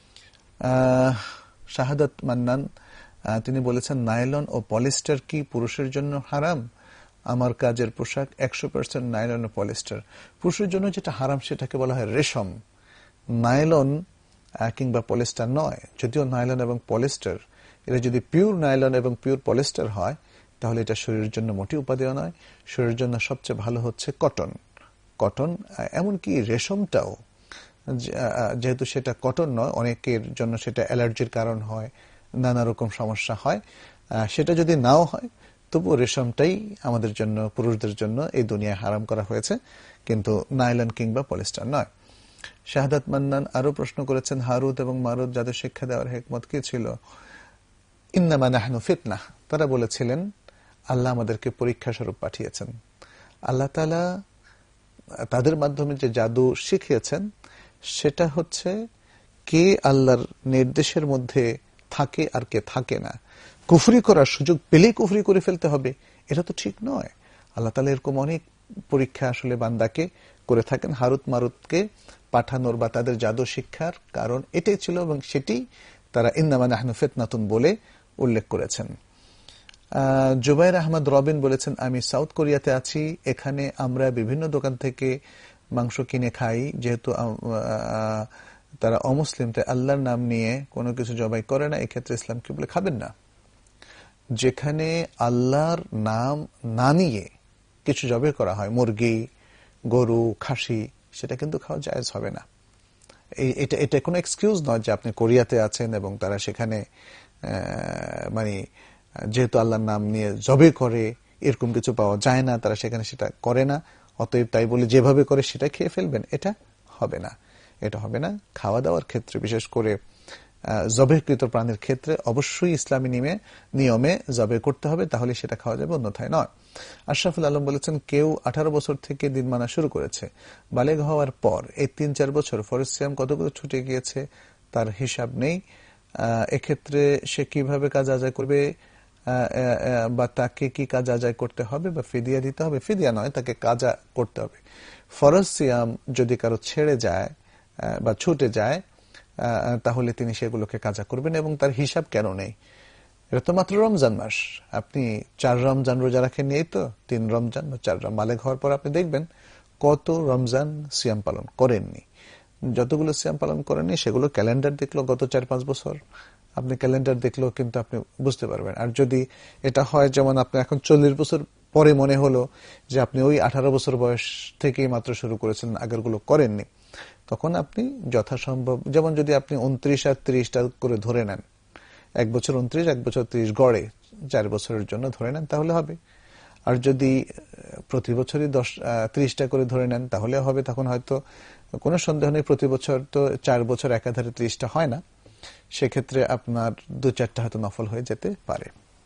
শাহাদাত মান্নান তিনি বলেছেন, নাইলন ও পলিস্টার কি পুরুষের জন্য হারাম? আমার কাজের পোশাক একশো পার্সেন্ট নাইলন ও পলিস্টার। পুরুষের জন্য যেটা হারাম সেটাকে বলা হয় রেশম, নাইলন কিংবা পলিস্টার নয়। যদিও নাইলন এবং পলিস্টার এটা যদি পিওর নাইলন এবং পিওর পলিস্টার হয় তাহলে এটা শরীরের জন্য মোটেই উপাদেয় নয়। শরীরের জন্য সবচেয়ে ভালো হচ্ছে কটন। কটন এমনকি রেশমটাও, যেহেতু সেটা কটন নয়, অনেকের জন্য সেটা অ্যালার্জির কারণ হয়, নানা রকম সমস্যা হয়। সেটা যদি নাও হয় তবুও রেশমটাই আমাদের জন্য, পুরুষদের জন্য এই দুনিয়ায় হারাম করা হয়েছে, কিন্তু নাইলন কিংবা পলিস্টার নয়। শাহাদাত মান্নান আরো প্রশ্ন করেছেন, হারুত এবং মারুত যাদের শিক্ষা দেওয়ার হিকমত কি ছিল? ইন্নামা নাহনু ফিতনাহ, তারা বলেছিলেন আল্লাহ আমাদেরকে পরীক্ষা স্বরূপ পাঠিয়েছেন। আল্লাহ তাআলা তাদের মাধ্যমে যে জাদু শিখিয়েছেন সেটা হচ্ছে কে আল্লাহর নির্দেশের মধ্যে থাকে আর কে থাকে না। কুফরি করার সুযোগ পেলেই কুফরি করে ফেলতে হবে, এটা তো ঠিক নয়। আল্লাহ তাআলা এরকম অনেক পরীক্ষা আসলে বান্দাকে করে থাকেন। হারুত মারুতকে পাঠানোর বা তাদের জাদু শিক্ষার কারণ এটাই ছিল, এবং সেটি তারা ইন্নামা নাহনু ফিতনাতুন বলে উল্লেখ করেছেন। জুবাইর আহমদ রবিন বলেছেন, আমি সাউথ কোরিয়াতে আছি, এখানে আমরা বিভিন্ন দোকান থেকে মাংস কিনে খাই। যেহেতু তারা অমুসলিম, তাই আল্লাহর নাম নিয়ে কোনো কিছু জবাই করে না। এক্ষেত্রে ইসলাম কি বলে? খাবেন না। যেখানে আল্লাহর নাম না নিয়ে কিছু জবাই করা হয়, মুরগি, গরু, খাসি, সেটা কিন্তু খাওয়া জায়েজ হবে না। এটা এটা কোনো এক্সকিউজ নয় যে আপনি কোরিয়াতে আছেন এবং তারা সেখানে মানে যেহেতু আল্লাহর নাম নিয়ে জবাই করে এরকম কিছু পাওয়া যায় না, তারা সেখানে সেটা করে না, অতএব তাই বলে যেভাবে করে সেটা খেয়ে ফেলবেন, এটা হবে না। এটা হবে না। খাওয়া দাওয়ার ক্ষেত্রে, বিশেষ করে জবেহকৃত প্রাণীর ক্ষেত্রে অবশ্যই ইসলামী নিয়মে নিয়মে জবে করতে হবে, তাহলে সেটা খাওয়া যাবে, অন্যথায় নয়। আশরাফুল আলম বলেছেন, কেউ আঠারো বছর থেকে দিন মানা শুরু করেছে, বালেগ হওয়ার পর এই তিন চার বছর ফরজ সিয়াম কতগুলো ছুটে গিয়েছে তার হিসাব নেই। এক্ষেত্রে সে কিভাবে কাজ আদায় করবে, বা তাকে কি কাজ আদায় করতে হবে বা ফিদিয়া দিতে হবে? ফিদিয়া নয়, তাকে কাজা করতে হবে। ফরজ সিয়াম যদি কারো ছেড়ে যায় বা ছুটে যায় তাহলে তিনি সেগুলোকে কাজা করবেন, এবং তার হিসাব কেন নেই? এটা তো মাত্র রমজান মাস, আপনি চার রমজান রোজা রাখেন, এই তো তিন রমজান বা চার বালেগ হওয়ার পর আপনি দেখবেন কত রমজান সিয়াম পালন করেননি। যতগুলো সিয়াম পালন করেননি সেগুলো ক্যালেন্ডার দেখলো গত চার পাঁচ বছর, আপনি ক্যালেন্ডার দেখলেও কিন্তু আপনি বুঝতে পারবেন। আর যদি এটা হয় যেমন আপনি এখন চল্লিশ বছর পরে মনে হলো যে আপনি ওই আঠারো বছর বয়স থেকেই মাত্র শুরু করেছিলেন, আগেরগুলো করেননি, তখন আপনি যথাসম্ভব, যেমন যদি আপনি উনত্রিশ আর ত্রিশটা করে ধরে নেন, এক বছর উনত্রিশ, এক বছর ত্রিশ গড়ে চার বছরের জন্য ধরে নেন, তাহলে হবে। আর যদি প্রতি বছরই দশ ত্রিশটা করে ধরে নেন তাহলে হবে। তখন হয়তো কোনো সন্দেহ নেই, প্রতি বছর তো চার বছর একাধারে ত্রিশটা হয় না, সেক্ষেত্রে আপনার দু চারটা হয়তো নফল হয়ে যেতে পারে।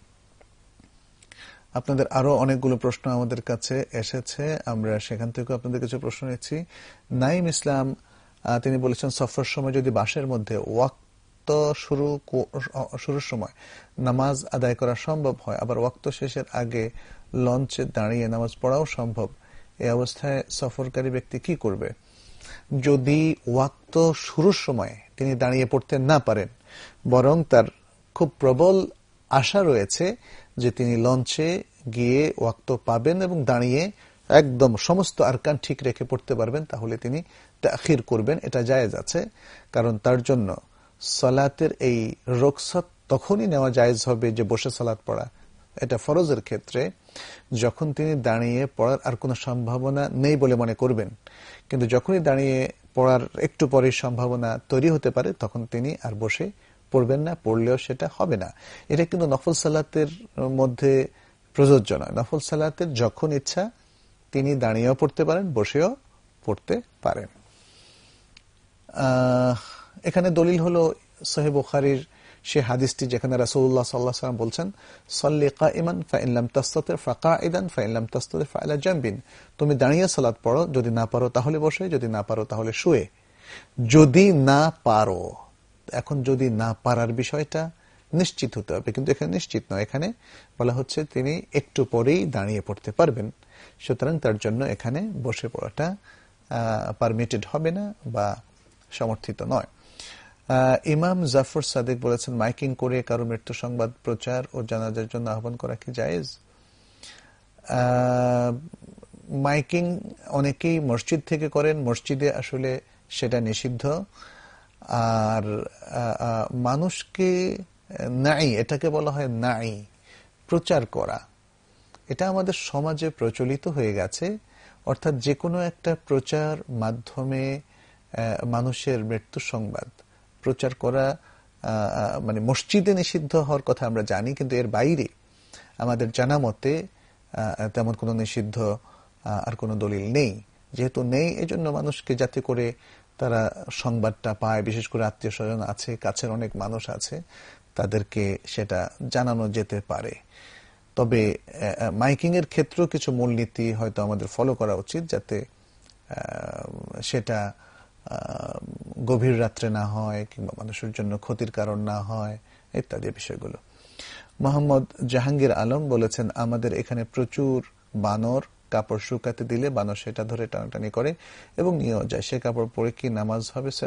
আপনাদের আরো অনেকগুলো প্রশ্ন আমাদের কাছে এসেছে, আমরা সেখান থেকে আপনাদের কিছু প্রশ্ন নিচ্ছি। নাইম ইসলাম তিনি বলেছেন, সফর সময় যদি বাসের মধ্যে ওয়াক্ত শুরু শুরুর সময় নামাজ আদায় করা সম্ভব হয়, আবার ওয়াক্ত শেষের আগে লঞ্চে দাঁড়িয়ে নামাজ পড়াও সম্ভব, এই অবস্থায় সফরকারী ব্যক্তি কি করবে? যদি ওয়াক্ত শুরুর সময় তিনি দাঁড়িয়ে পড়তে না পারেন, বরং তার খুব প্রবল আশা রয়েছে যে তিনি লঞ্চে গিয়ে ওয়াক্ত পাবেন এবং দাঁড়িয়ে একদম সমস্ত আরকান ঠিক রেখে পড়তে পারবেন, তাহলে তিনি তাখির করবেন, এটা জায়েজ আছে। কারণ তার জন্য সালাতের এই রুখসত তখনই নেওয়া জায়েজ হবে যে বসে সালাত পড়া, এটা ফরজের ক্ষেত্রে যখন তিনি দাঁড়িয়ে পড়ার আর কোনো সম্ভাবনা নেই বলে মনে করবেন, কিন্তু যখনই দাঁড়িয়ে পড়ার একটু পরে সম্ভাবনা তৈরি হতে পারে তখন তিনি আর বসে পড়বেন না, পড়লেও সেটা হবে না। এটা কিন্তু নফল সালাতের মধ্যে প্রযোজ্য নয়। নফল সালাতের যখন ইচ্ছা তিনি দাঁড়িয়েও পড়তে পারেন, বসেও পড়তে পারেন। এখানে দলিল হলো সহিহ বুখারীর সে হাদিসটি যেখানে রাসূলুল্লাহ সাল্লাল্লাহু আলাইহি ওয়াসাল্লাম বলছেন, সাল্লি কাইমান ফাইন লাম তাস্তাতি ফাকাইদান ফাইন লাম তাস্তাতি ফাআলা জামবিন, তুমি দাঁড়িয়ে সালাত পড়ো, যদি না পারো তাহলে বসে, যদি না পারো তাহলে শুয়ে। যদি না পারো, এখন যদি না পারার বিষয়টা নিশ্চিত হতে হবে, কিন্তু এখানে নিশ্চিত নয়। এখানে বলা হচ্ছে তিনি একটু পরেই দাঁড়িয়ে পড়তে পারবেন, সুতরাং তার জন্য এখানে বসে পড়াটা পারমিটেড হবে না বা সমর্থিত নয়। ইমাম জাফর সাদিক বলেছেন, মাইকিং করে কারো মৃত্যু সংবাদ প্রচার ও জানাজার জন্য আহ্বান করা কি জায়েজ? মাইকিং অনেকেই মসজিদ থেকে করেন, মসজিদে আসলে সেটা নিষিদ্ধ। আর মানুষকে নাই, এটাকে বলা হয় নাই, প্রচার করা, এটা আমাদের সমাজে প্রচলিত হয়ে গেছে। অর্থাৎ যে কোনো একটা প্রচার মাধ্যমে মানুষের মৃত্যু সংবাদ প্রচার করা মানে মসজিদে নিষিদ্ধ হওয়ার কথা আমরা জানি, কিন্তু এর বাইরে আমাদের জানা মতে তেমন কোনো নিষিদ্ধ আর কোনো দলিল নেই। যেহেতু নেই, এজন্য মানুষকে যাতে করে তারা সংবাদটা পায়, বিশেষ করে আত্মীয় স্বজন আছে, কাছের অনেক মানুষ আছে, তাদেরকে সেটা জানানো যেতে পারে। তবে মাইকিং এর ক্ষেত্রেও কিছু মূলনীতি হয়তো আমাদের ফলো করা উচিত, যাতে সেটা গভীর রাত্রে না হয় কিংবা মানুষের জন্য ক্ষতির কারণ না হয়, ইত্যাদি বিষয়গুলো। মোহাম্মদ জাহাঙ্গীর আলম বলেছেন, আমাদের এখানে প্রচুর বানর, কাপড় শুকাতে দিলে বানর সেটা ধরে টানাটানি করে এবং নিয়েও যায়, সে কাপড় পরে কি নামাজ হবে স্যার?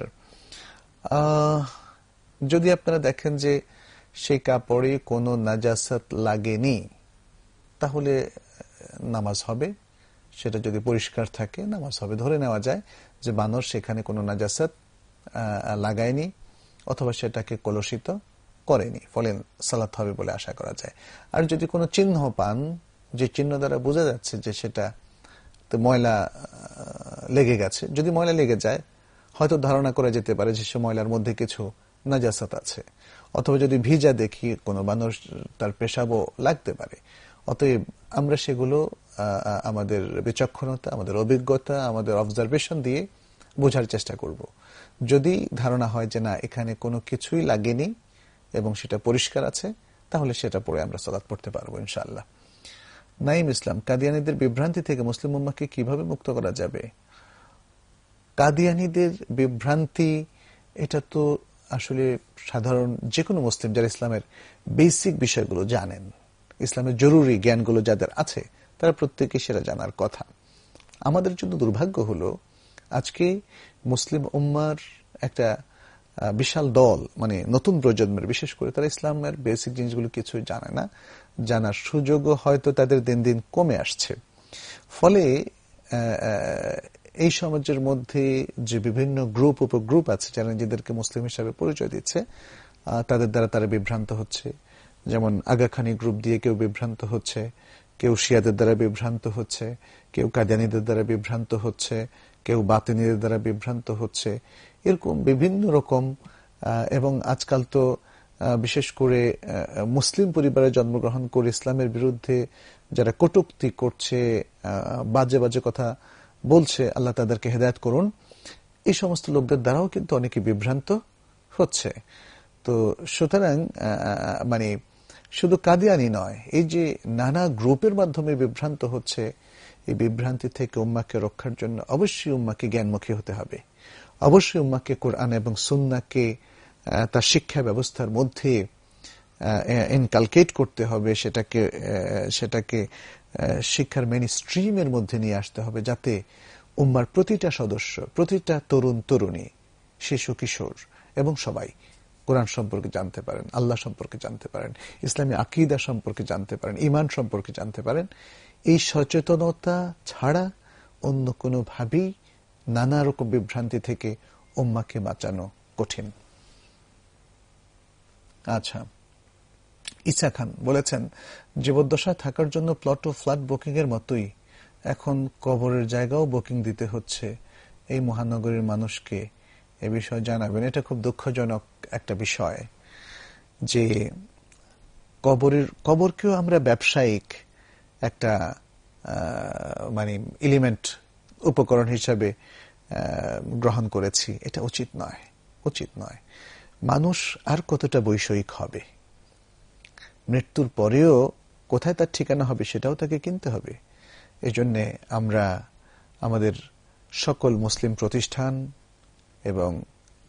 যদি আপনারা দেখেন যে সেই কাপড়ে কোনো নাজাসাত লাগেনি, তাহলে নামাজ হবে। সেটা যদি পরিষ্কার থাকে নামাজ হবে। ধরে নেওয়া যায় যে বানর সেখানে কোনো নাজাসাত লাগায়নি অথবা সেটাকে কলুষিত করেনি, ফলে সালাত হবে বলে আশা করা যায়। আর যদি কোনো চিহ্ন পান, যে চিহ্ন দ্বারা বোঝা যাচ্ছে যে সেটা তো ময়লা লেগে গেছে, যদি ময়লা লেগে যায় হয়তো ধারণা করা যেতে পারে যে সে ময়লার মধ্যে কিছু নাজাসাত আছে। অথবা যদি ভিজা দেখি কোনো বানর, তার পেশাবও লাগতে পারে। অতএব আমরা সেগুলো আমাদের বিচক্ষণতা, আমাদের অভিজ্ঞতা, আমাদের অবজারভেশন দিয়ে বোঝার চেষ্টা করব। যদি ধারণা হয় যে না, এখানে কোনো কিছুই লাগেনি এবং সেটা পরিষ্কার আছে, তাহলে সেটা পরে আমরা সালাত পড়তে পারবো ইনশাআল্লাহ। নাইম ইসলাম, কাদিয়ানীদের বিভ্রান্তি থেকে মুসলিম উম্মাহকে কিভাবে মুক্ত করা যাবে? কাদিয়ানীদের বিভ্রান্তি, এটা তো আসলে সাধারণ যে কোনো মুসলিম যারা ইসলামের বেসিক বিষয়গুলো জানেন, ইসলামের জরুরি জ্ঞানগুলো যাদের আছে, তারা প্রত্যেকে সেটা জানার কথা। আমাদের জন্য দুর্ভাগ্য হলো আজকে মুসলিম উম্মার একটা বিশাল দল, মানে নতুন প্রজন্মের বিশেষ করে, তারা ইসলামের বেসিক জিনিসগুলো কিছুই জানে না, জানার সুযোগও হয়তো তাদের দিন দিন কমে আসছে। ফলে এই সমাজের মধ্যে যে বিভিন্ন গ্রুপ উপগ্রুপ আছে যারা নিজেদেরকে মুসলিম হিসাবে পরিচয় দিচ্ছে, তাদের দ্বারা তারা বিভ্রান্ত হচ্ছে। যেমন আগাখানি গ্রুপ দিয়ে কেউ বিভ্রান্ত হচ্ছে, কেউ শিয়াদের দ্বারা বিভ্রান্ত হচ্ছে, কেউ কাদিয়ানীদের দ্বারা বিভ্রান্ত হচ্ছে, কেউ বাতিনীদের দ্বারা বিভ্রান্ত হচ্ছে, এরকম বিভিন্ন রকম। এবং আজকাল তো বিশেষ করে মুসলিম পরিবারে জন্মগ্রহণ করে ইসলামের বিরুদ্ধে যারা কটূক্তি করছে, বাজে বাজে কথা বলছে, আল্লাহ তাদেরকে হেদায়েত করুন, এই সমস্ত লোকদের দ্বারাও কিন্তু অনেকে বিভ্রান্ত হচ্ছে। তো সুতরাং মানে শুধু কাদিয়ানি নয়, এই যে নানা গ্রুপের মাধ্যমে বিভ্রান্ত হচ্ছে, এই বিভ্রান্তি থেকে উম্মাকে রক্ষার জন্য অবশ্যই উম্মাকে জ্ঞানমুখী হতে হবে। অবশ্যই উম্মাকে কোরআন এবং সুন্নাহকে তার শিক্ষা ব্যবস্থার মধ্যে ইনকালকেট করতে হবে, সেটাকে সেটাকে শিক্ষার মেইন স্ট্রিমের মধ্যে নিয়ে আসতে হবে, যাতে উম্মার প্রতিটা সদস্য, প্রতিটা তরুণ তরুণী, শিশু কিশোর এবং সবাই কোরআন সম্পর্কে জানতে পারেন, আল্লাহ সম্পর্কে জানতে পারেন, ইসলামী আকীদা সম্পর্কে জানতে পারেন, ঈমান সম্পর্কে জানতে পারেন। এই সচেতনতা ছাড়া অন্য কোনোভাবেই নানা রকম বিভ্রান্তি থেকে উম্মাকে বাঁচানো কঠিন। আচ্ছা, ইসা খান বলেছেন, জীবদ্দশায় থাকার জন্য প্লট ও ফ্ল্যাট বুকিং এর মতোই এখন কবরের জায়গাও বুকিং দিতে হচ্ছে এই মহানগরীর মানুষকে, এ বিষয়ে জানাবেন। এটা খুব দুঃখজনক একটা বিষয় যে কবরের কবরকেও আমরা ব্যবসায়িক একটা মানে এলিমেন্ট, উপকরণ হিসাবে গ্রহণ করেছি। এটা উচিত নয়, উচিত নয়। মানুষ আর কতটা বৈষয়িক হবে? মৃত্যুর পরেও কোথায় তার ঠিকানা হবে সেটাও তাকে কিনতে হবে। এজন্যে আমরা আমাদের সকল মুসলিম প্রতিষ্ঠান এবং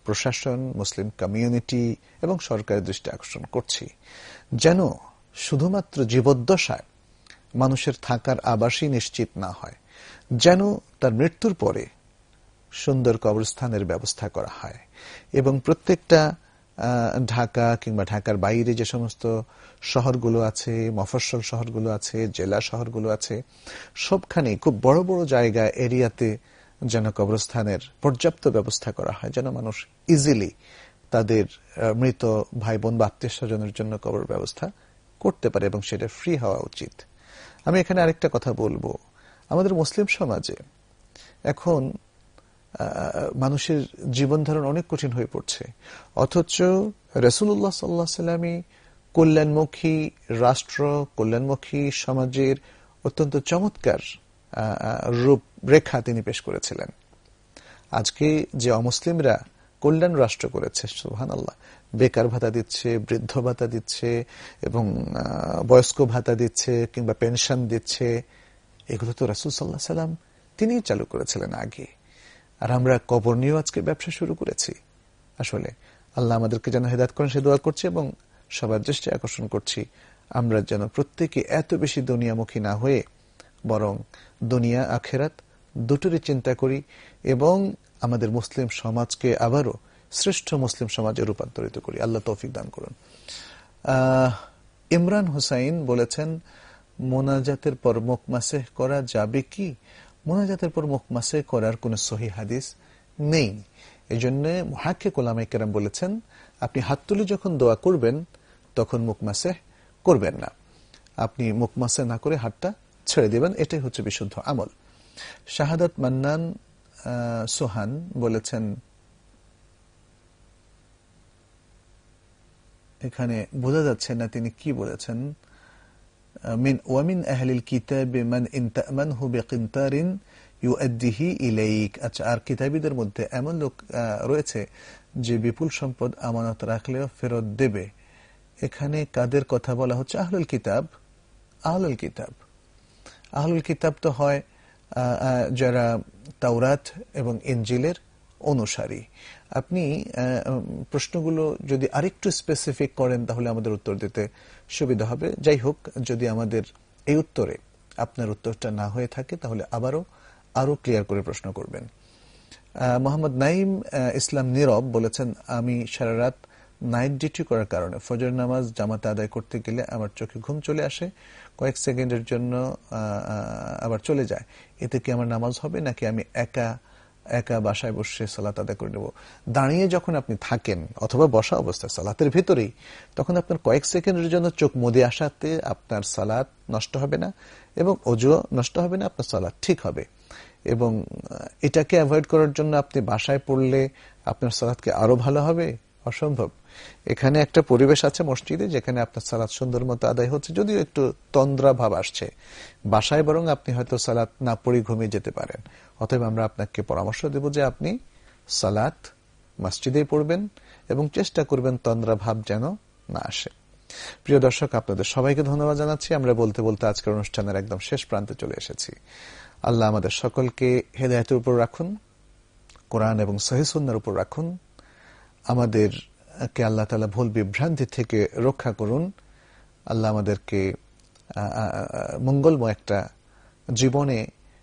প্রশাসন, মুসলিম কমিউনিটি এবং সরকারের দৃষ্টি আকর্ষণ করছি, যেন শুধুমাত্র জীবদ্দশায় মানুষের থাকার আবাসই নিশ্চিত না হয়, যেন তার মৃত্যুর পরে সুন্দর কবরস্থানের ব্যবস্থা করা হয় এবং প্রত্যেকটা ঢাকা কিংবা ঢাকার বাইরে যে সমস্ত শহরগুলো আছে, মফস্বল শহরগুলো আছে, জেলা শহরগুলো আছে, সবখানে খুব বড় বড় জায়গা এরিয়াতে যেন কবরস্থানের পর্যাপ্ত ব্যবস্থা করা হয়, যেন মানুষ ইজিলি তাদের মৃত ভাই বোন বা আত্মীয় স্বজনের জন্য কবর ব্যবস্থা করতে পারে এবং সেটা ফ্রি হওয়া উচিত। আমি এখানে আরেকটা কথা বলবো, আমাদের মুসলিম সমাজে এখন মানুষের জীবন ধারণ অনেক কঠিন হয়ে পড়ছে, অথচ রাসূলুল্লাহ সাল্লাল্লাহু আলাইহি ওয়াসাল্লাম কল্যাণমুখী রাষ্ট্র, কল্যাণমুখী সমাজের অত্যন্ত চমৎকার রূপরেখা তিনি পেশ করেছিলেন। আজকে যে অমুসলিমরা কল্যাণ রাষ্ট্র করেছে, সুবহানাল্লাহ, বেকার ভাতা দিচ্ছে, বৃদ্ধ ভাতা দিচ্ছে এবং বয়স্ক ভাতা দিচ্ছে কিংবা পেনশন দিচ্ছে, এগুলো তো রাসূল সাল্লাল্লাহু আলাইহি ওয়াসাল্লাম তিনিই চালু করেছিলেন আগে। আর আমরা কবর নিয়েও আজকে ব্যবসা শুরু করেছি। আসলে আল্লাহ আমাদেরকে যেন হেদায়েত করেন সে দোয়া করছি এবং সবার দৃষ্টি আকর্ষণ করছি, আমরা যেন প্রত্যেকে এত বেশি দুনিয়ামুখী না হয়ে বরং দুনিয়া আখেরাত দুটোরই চিন্তা করি এবং আমাদের মুসলিম সমাজকে আবারও শ্রেষ্ঠ মুসলিম সমাজে রূপান্তরিত করি। আল্লাহ তৌফিক দান করুন। ইমরান হুসাইন বলেছেন, মোনাজাতের পর মুখ মাসেহ করা যাবে কি? মোনাজাতের পর মুখ মাসেহ করার কোন সহিহ হাদিস নেই। এই জন্য মুহাক্কিক উলামায়ে কেরাম বলেছেন, আপনি হাত তুলে যখন দোয়া করবেন তখন মুখ মাসেহ করবেন না, আপনি মুখ মাসেহ না করে হাতটা ছেড়ে দিবেন, এটাই হচ্ছে বিশুদ্ধ আমল। শাহাদাত মান্নান সোহান বলেছেন, এখানে বোঝা যাচ্ছে না তিনি কি বলেছেন। মিন ওয়ামিন আহলিল কিতাব মান ইন তা'মানহু বিকিনতারিন ইউআদ্দিহি ইলাইক। আচ্ছা, আর কিতাবীদের মধ্যে এমন লোক রয়েছে যে বিপুল সম্পদ আমানত রাখলেও ফেরত দেবে। এখানে কাদের কথা বলা হচ্ছে? আহলুল কিতাব। আহলুল কিতাব আহলুল কিতাব তো হয় যারা তাওরাত এবং ইনজিলের অনুসারী। আপনি প্রশ্নগুলো যদি আরেকটু স্পেসিফিক করেন তাহলে আমাদের উত্তর দিতে সুবিধা হবে। যাই হোক, যদি আমাদের এই উত্তরে আপনার উত্তরটা না হয়ে থাকে তাহলে আবারও আরো ক্লিয়ার করে প্রশ্ন করবেন। মোহাম্মদ নাইম ইসলাম নীরব বলেছেন, আমি সারা রাত নাইট ডিউটি করার কারণে ফজর নামাজ জামাতে আদায় করতে গেলে আমার চোখে ঘুম চলে আসে, কয়েক সেকেন্ডের জন্য আবার চলে যায়। এতে কি আমার নামাজ হবে নাকি আমি একা একা বাসায় বসে সালাত আদায় করে নেব? দাঁড়িয়ে যখন আপনি থাকেন অথবা বসা অবস্থায় সালাতের ভিতরেই, তখন আপনার কয়েক সেকেন্ডের জন্য চোখ মুদে আসাতে আপনার সালাত নষ্ট হবে না এবং ওযু নষ্ট হবে না, আপনার সালাত ঠিক হবে। এবং এটাকে অ্যাভয়েড করার জন্য আপনি বাসায় পড়লে আপনার সালাতকে আরো ভালো হবে? অসম্ভব। এখানে একটা পরিবেশ আছে মসজিদে যেখানে আপনার সালাত সুন্দর মতো আদায় হচ্ছে, যদিও একটু তন্দ্রা ভাব আসছে। বাসায় বরং আপনি হয়তো সালাত না পড়ে ঘুমিয়ে যেতে পারেন। অতএব আমরা আপনাকে পরামর্শ দেব যে আপনি সালাত মসজিদে পড়বেন এবং চেষ্টা করবেন তন্দ্রা ভাব যেন না আসে। প্রিয় দর্শক, আপনাদের সবাইকে ধন্যবাদ জানাচ্ছি। আমরা বলতে বলতে আজকের অনুষ্ঠানের একদম শেষ প্রান্তে চলে এসেছি। আল্লাহ আমাদের সকলকে হেদায়েতের উপর রাখুন, কোরআন এবং সহিহ সুন্নাহর উপর রাখুন। আমাদেরকে আল্লাহ তাআলা ভুল বিভ্রান্তি থেকে রক্ষা করুন। আল্লাহ আমাদেরকে মঙ্গলময় একটা জীবনে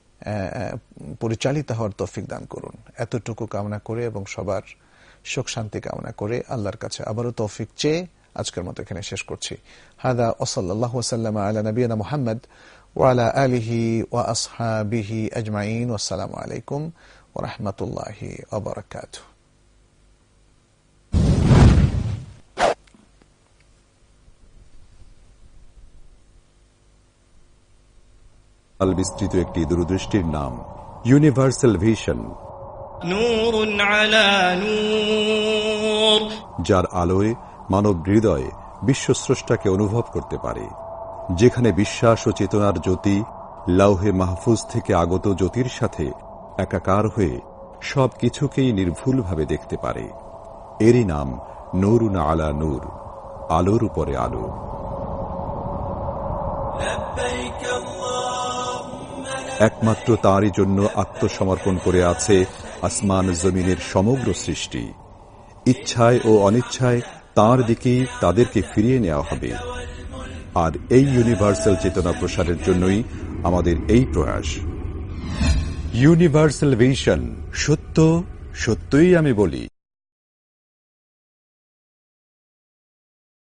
পরিচালিত হওয়ার তৌফিক দান করুন। এতটুকু কামনা করে এবং সবার সুখ শান্তি কামনা করে আল্লাহর কাছে আবারও তৌফিক চেয়ে আজকের মতো এখানে শেষ করছি। হাদা ওয়া সাল্লাল্লাহু ওয়াসাল্লামা আলা নবিয়িনা মুহাম্মদ ওয়া আলা আলিহি ওয়া আসহাবিহি আজমাইন। ওয়াসসালামু আলাইকুম ওয়া রাহমাতুল্লাহি ওয়া বারাকাতুহু। আল বিস্তৃত একটি দূরদৃষ্টির নাম ইউনিভার্সাল ভিশন, নূরুন আলা নূর, যার আলোয় মানব হৃদয়ে বিশ্বস্রষ্টাকে অনুভব করতে পারে। যেখানে বিশ্বাস ও চেতনার জ্যোতি লাউহে মাহফুজ থেকে আগত জ্যোতির সাথে একাকার হয়ে সব কিছুকেই নির্ভুলভাবে দেখতে পারে। এরই নাম নূরুন আলা নূর, আলোর উপরে আলো। একমাত্র তাঁরই জন্য আত্মসমর্পণ করে আছে আসমান জমিনের সমগ্র সৃষ্টি। ইচ্ছায় ও অনিচ্ছায় তাঁর দিকেই তাদেরকে ফিরিয়ে নেওয়া হবে। আর এই ইউনিভার্সাল চেতনা প্রসারের জন্যই আমাদের এই প্রয়াস। ইউনিভার্সাল ভিশন, সত্য সত্যই আমি বলি।